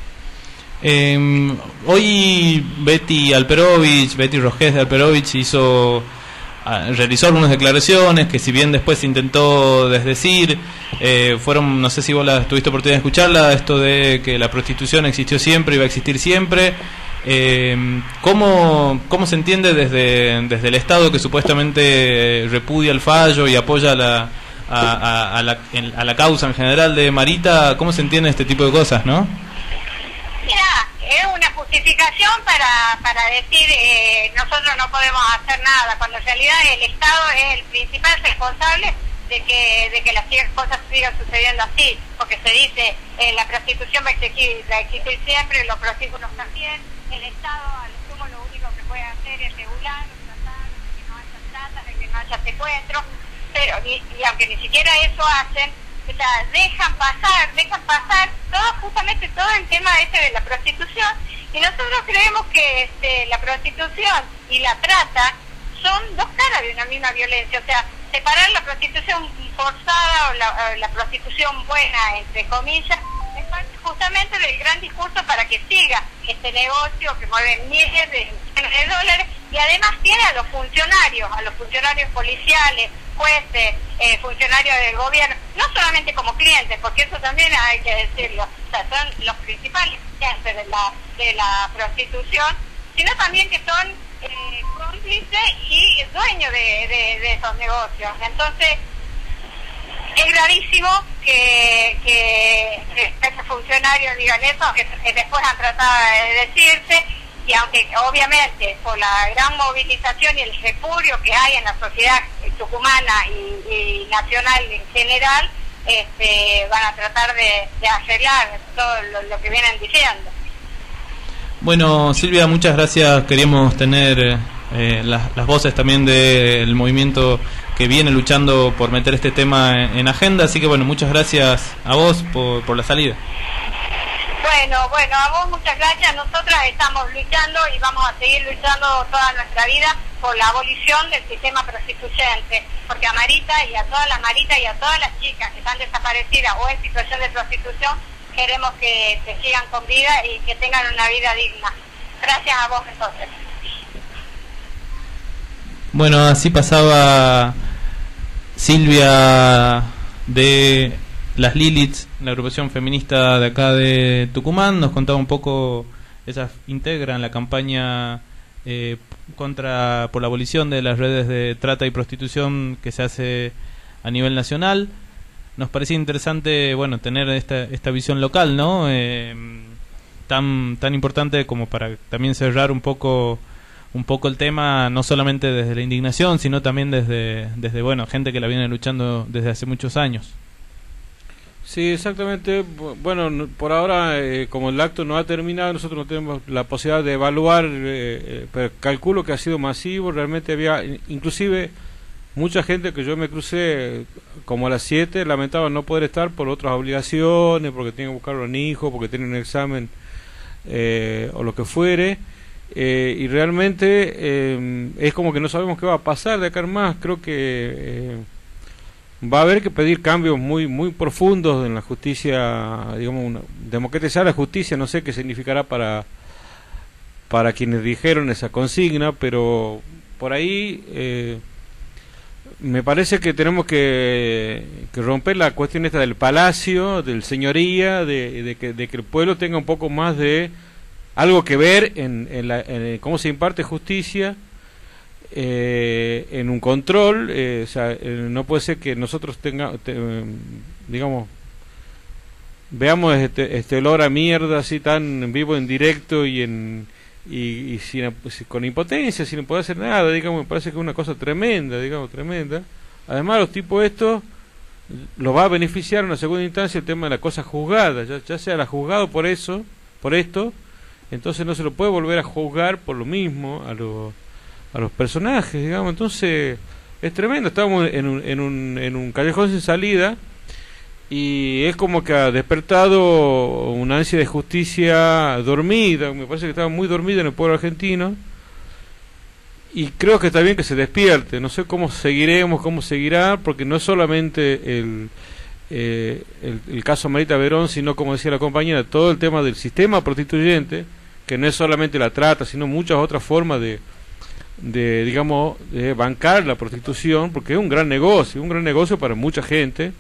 Eh, hoy Betty Alperovich, Betty Rogés de Alperovich hizo, realizó algunas declaraciones que si bien después intentó desdecir, eh, fueron, no sé si vos la, tuviste oportunidad de escucharla, esto de que la prostitución existió siempre y va a existir siempre. Eh, ¿cómo, ¿Cómo se entiende desde, desde el Estado que supuestamente repudia el fallo y apoya la, a, a, a, la, en, a la causa en general de Marita? ¿Cómo se entiende este tipo de cosas, no? Mira, es una justificación para, para decir eh, nosotros no podemos hacer nada, cuando en realidad el Estado es el principal responsable de que de que las cosas sigan sucediendo así, porque se dice eh, la prostitución va a existir, va a existir siempre, los prostíbulos también. El Estado, a lo sumo, lo único que puede hacer es regular, tratar de que no haya trata, de que no haya secuestro, pero y, y aunque ni siquiera eso hacen, o sea, dejan pasar, dejan pasar todo, justamente todo el tema este de la prostitución, y nosotros creemos que este, la prostitución y la trata son dos caras de una misma violencia, o sea, separar la prostitución forzada o la, o la prostitución buena, entre comillas, es parte justamente del gran discurso para que siga este negocio que mueve miles de millones de dólares y además tiene a los funcionarios, a los funcionarios policiales, jueces, eh, funcionarios del gobierno, no solamente como clientes, porque eso también hay que decirlo, o sea, son los principales clientes de la, de la prostitución, sino también que son eh, cómplices y dueños de, de, de esos negocios. Entonces, es gravísimo que, que, que estos funcionarios digan eso, que, que después han tratado de decirse, y aunque obviamente por la gran movilización y el repudio que hay en la sociedad tucumana y, y nacional en general, este, van a tratar de, de arreglar todo lo, lo que vienen diciendo. Bueno, Silvia, muchas gracias. Queríamos tener eh, las, las voces también del movimiento que viene luchando por meter este tema en, en agenda, así que bueno, muchas gracias a vos por, por la salida. Bueno, bueno, a vos muchas gracias. Nosotras estamos luchando y vamos a seguir luchando toda nuestra vida por la abolición del sistema prostituyente, porque a Marita y a todas las Maritas y a todas las chicas que están desaparecidas o en situación de prostitución, queremos que, que sigan con vida y que tengan una vida digna. Gracias a vos entonces. Bueno, así pasaba Silvia de Las Liliths, la agrupación feminista de acá de Tucumán. Nos contaba un poco Ellas integran la campaña eh, contra por la abolición de las redes de trata y prostitución que se hace a nivel nacional. Nos parecía interesante, bueno, tener esta esta visión local, ¿no? Eh, tan tan importante como para también cerrar un poco un poco el tema, no solamente desde la indignación, sino también desde desde bueno, gente que la viene luchando desde hace muchos años. Sí, exactamente. Bueno, por ahora, eh, como el acto no ha terminado, nosotros no tenemos la posibilidad de evaluar, eh, eh, pero calculo que ha sido masivo. Realmente había, inclusive, mucha gente que yo me crucé como a las siete, lamentaba no poder estar por otras obligaciones, porque tienen que buscar a un hijo, porque tienen un examen eh, o lo que fuere. Eh, y realmente eh, es como que no sabemos qué va a pasar de acá en más. Creo que eh, va a haber que pedir cambios muy muy profundos en la justicia, digamos, una, democratizar la justicia. No sé qué significará para para quienes dijeron esa consigna, pero por ahí eh, me parece que tenemos que, que romper la cuestión esta del palacio, del señoría, de, de, que, de que el pueblo tenga un poco más de algo que ver en, en, la, en cómo se imparte justicia, eh, en un control. Eh, o sea, eh, no puede ser que nosotros tengamos, te, eh, digamos, veamos este, este olor a mierda así tan en vivo, en directo y en y, y sin, con impotencia, sin poder hacer nada. Digamos, me parece que es una cosa tremenda, digamos, tremenda. Además, los tipos estos los va a beneficiar en una segunda instancia el tema de la cosa juzgada, ya, ya sea la juzgado por eso, por esto. Entonces no se lo puede volver a juzgar por lo mismo a, lo, a los personajes, digamos. Entonces es tremendo. Estábamos en un, en un, en un callejón sin salida y es como que ha despertado una ansia de justicia dormida. Me parece que estaba muy dormida en el pueblo argentino y creo que está bien que se despierte. No sé cómo seguiremos, cómo seguirá, porque no es solamente el... Eh, el, el caso Marita Verón, sino, como decía la compañera, todo el tema del sistema prostituyente, que no es solamente la trata, sino muchas otras formas de, de digamos, de bancar la prostitución, porque es un gran negocio, un gran negocio para mucha gente,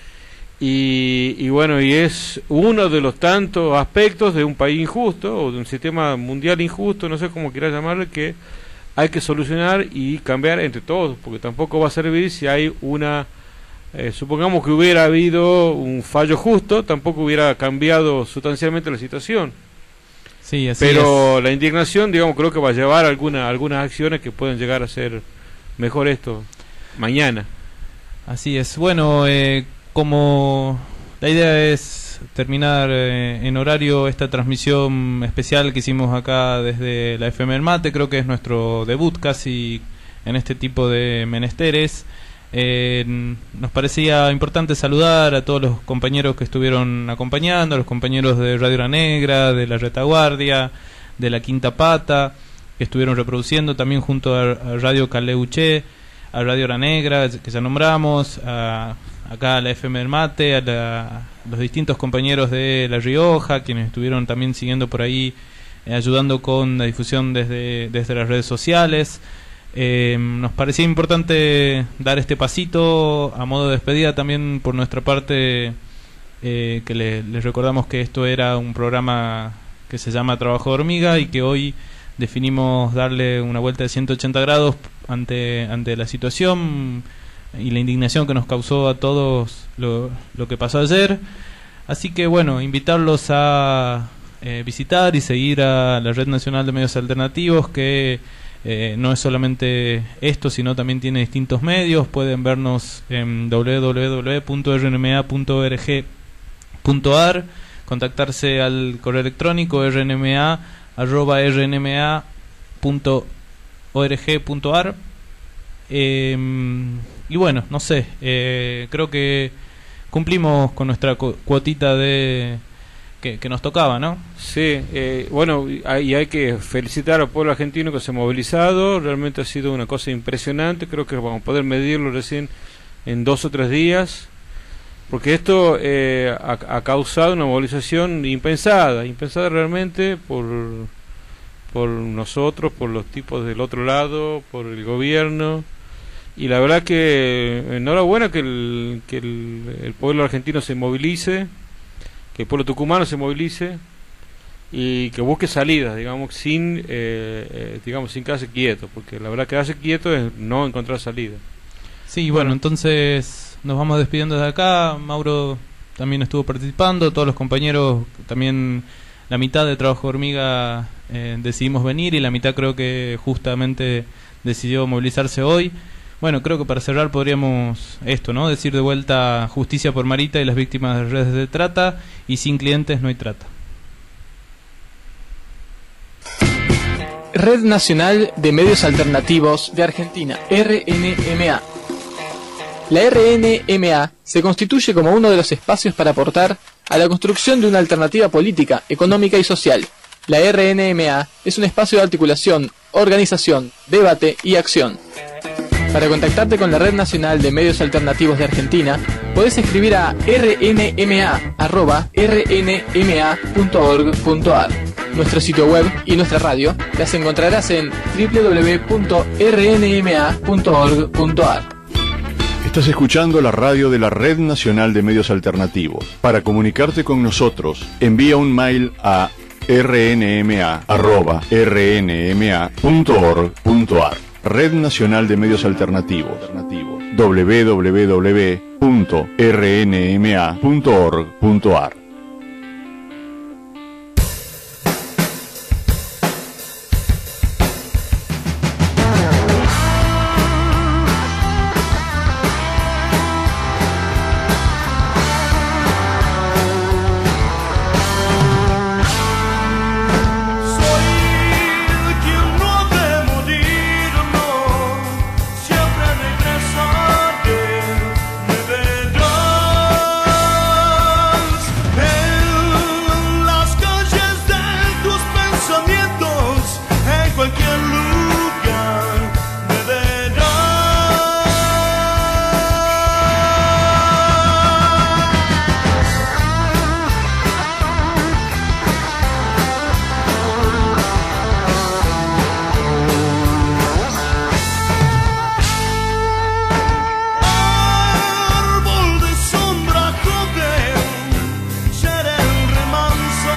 y, y bueno, y es uno de los tantos aspectos de un país injusto, o de un sistema mundial injusto, no sé cómo quieras llamarle, que hay que solucionar y cambiar entre todos, porque tampoco va a servir si hay una... Eh, supongamos que hubiera habido un fallo justo, tampoco hubiera cambiado sustancialmente la situación. Sí, así Pero es. La indignación, digamos, creo que va a llevar alguna, algunas acciones que pueden llegar a ser mejor esto mañana. Así es. Bueno, eh, como la idea es terminar eh, en horario esta transmisión especial que hicimos acá desde la F M del Mate, creo que es nuestro debut casi en este tipo de menesteres. Eh, nos parecía importante saludar a todos los compañeros que estuvieron acompañando, a los compañeros de Radio La Negra, de La Retaguardia, de La Quinta Pata, que estuvieron reproduciendo también junto a, a Radio Caleuché, a Radio La Negra, que ya nombramos, a, acá a la F M del Mate, a, la, a los distintos compañeros de La Rioja, quienes estuvieron también siguiendo por ahí, eh, ayudando con la difusión desde, desde las redes sociales. Eh, nos parecía importante dar este pasito a modo de despedida también por nuestra parte, eh, que le, les recordamos que esto era un programa que se llama Trabajo de Hormiga y que hoy definimos darle una vuelta de ciento ochenta grados ante, ante la situación y la indignación que nos causó a todos lo, lo que pasó ayer. Así que bueno, invitarlos a eh, visitar y seguir a la Red Nacional de Medios Alternativos, que Eh, no es solamente esto, sino también tiene distintos medios. Pueden vernos en doble u doble u doble u punto r n m a punto org punto a r, contactarse al correo electrónico r n m a arroba r n m a punto org punto a r. Eh, y bueno, no sé, eh, creo que cumplimos con nuestra cu cuotita de Que, que nos tocaba, ¿no? Sí, eh, bueno, y hay, hay que felicitar al pueblo argentino que se ha movilizado. Realmente ha sido una cosa impresionante. Creo que vamos a poder medirlo recién en dos o tres días, porque esto eh, ha, ha causado una movilización impensada, impensada realmente por, por nosotros, por los tipos del otro lado, por el gobierno. Y la verdad que enhorabuena que el, que el, el pueblo argentino se movilice, que el pueblo tucumano se movilice, y que busque salidas, digamos, sin eh, eh, digamos sin quedarse quieto, porque la verdad quedarse quieto es no encontrar salida. Sí, bueno, entonces nos vamos despidiendo de acá. Mauro también estuvo participando, todos los compañeros, también la mitad de Trabajo Hormiga eh, decidimos venir y la mitad creo que justamente decidió movilizarse hoy. Bueno, creo que para cerrar podríamos esto, ¿no? Decir de vuelta justicia por Marita y las víctimas de redes de trata, y sin clientes no hay trata. Red Nacional de Medios Alternativos de Argentina, R N M A. La R N M A se constituye como uno de los espacios para aportar a la construcción de una alternativa política, económica y social. La R N M A es un espacio de articulación, organización, debate y acción. Para contactarte con la Red Nacional de Medios Alternativos de Argentina, podés escribir a r n m a arroba r n m a punto org punto a r. Nuestro sitio web y nuestra radio las encontrarás en w w w punto r n m a punto org punto a r. Estás escuchando la radio de la Red Nacional de Medios Alternativos. Para comunicarte con nosotros, envía un mail a r n m a arroba r n m a punto org punto a r. Red Nacional de Medios Alternativos. w w w punto r n m a punto org punto a r.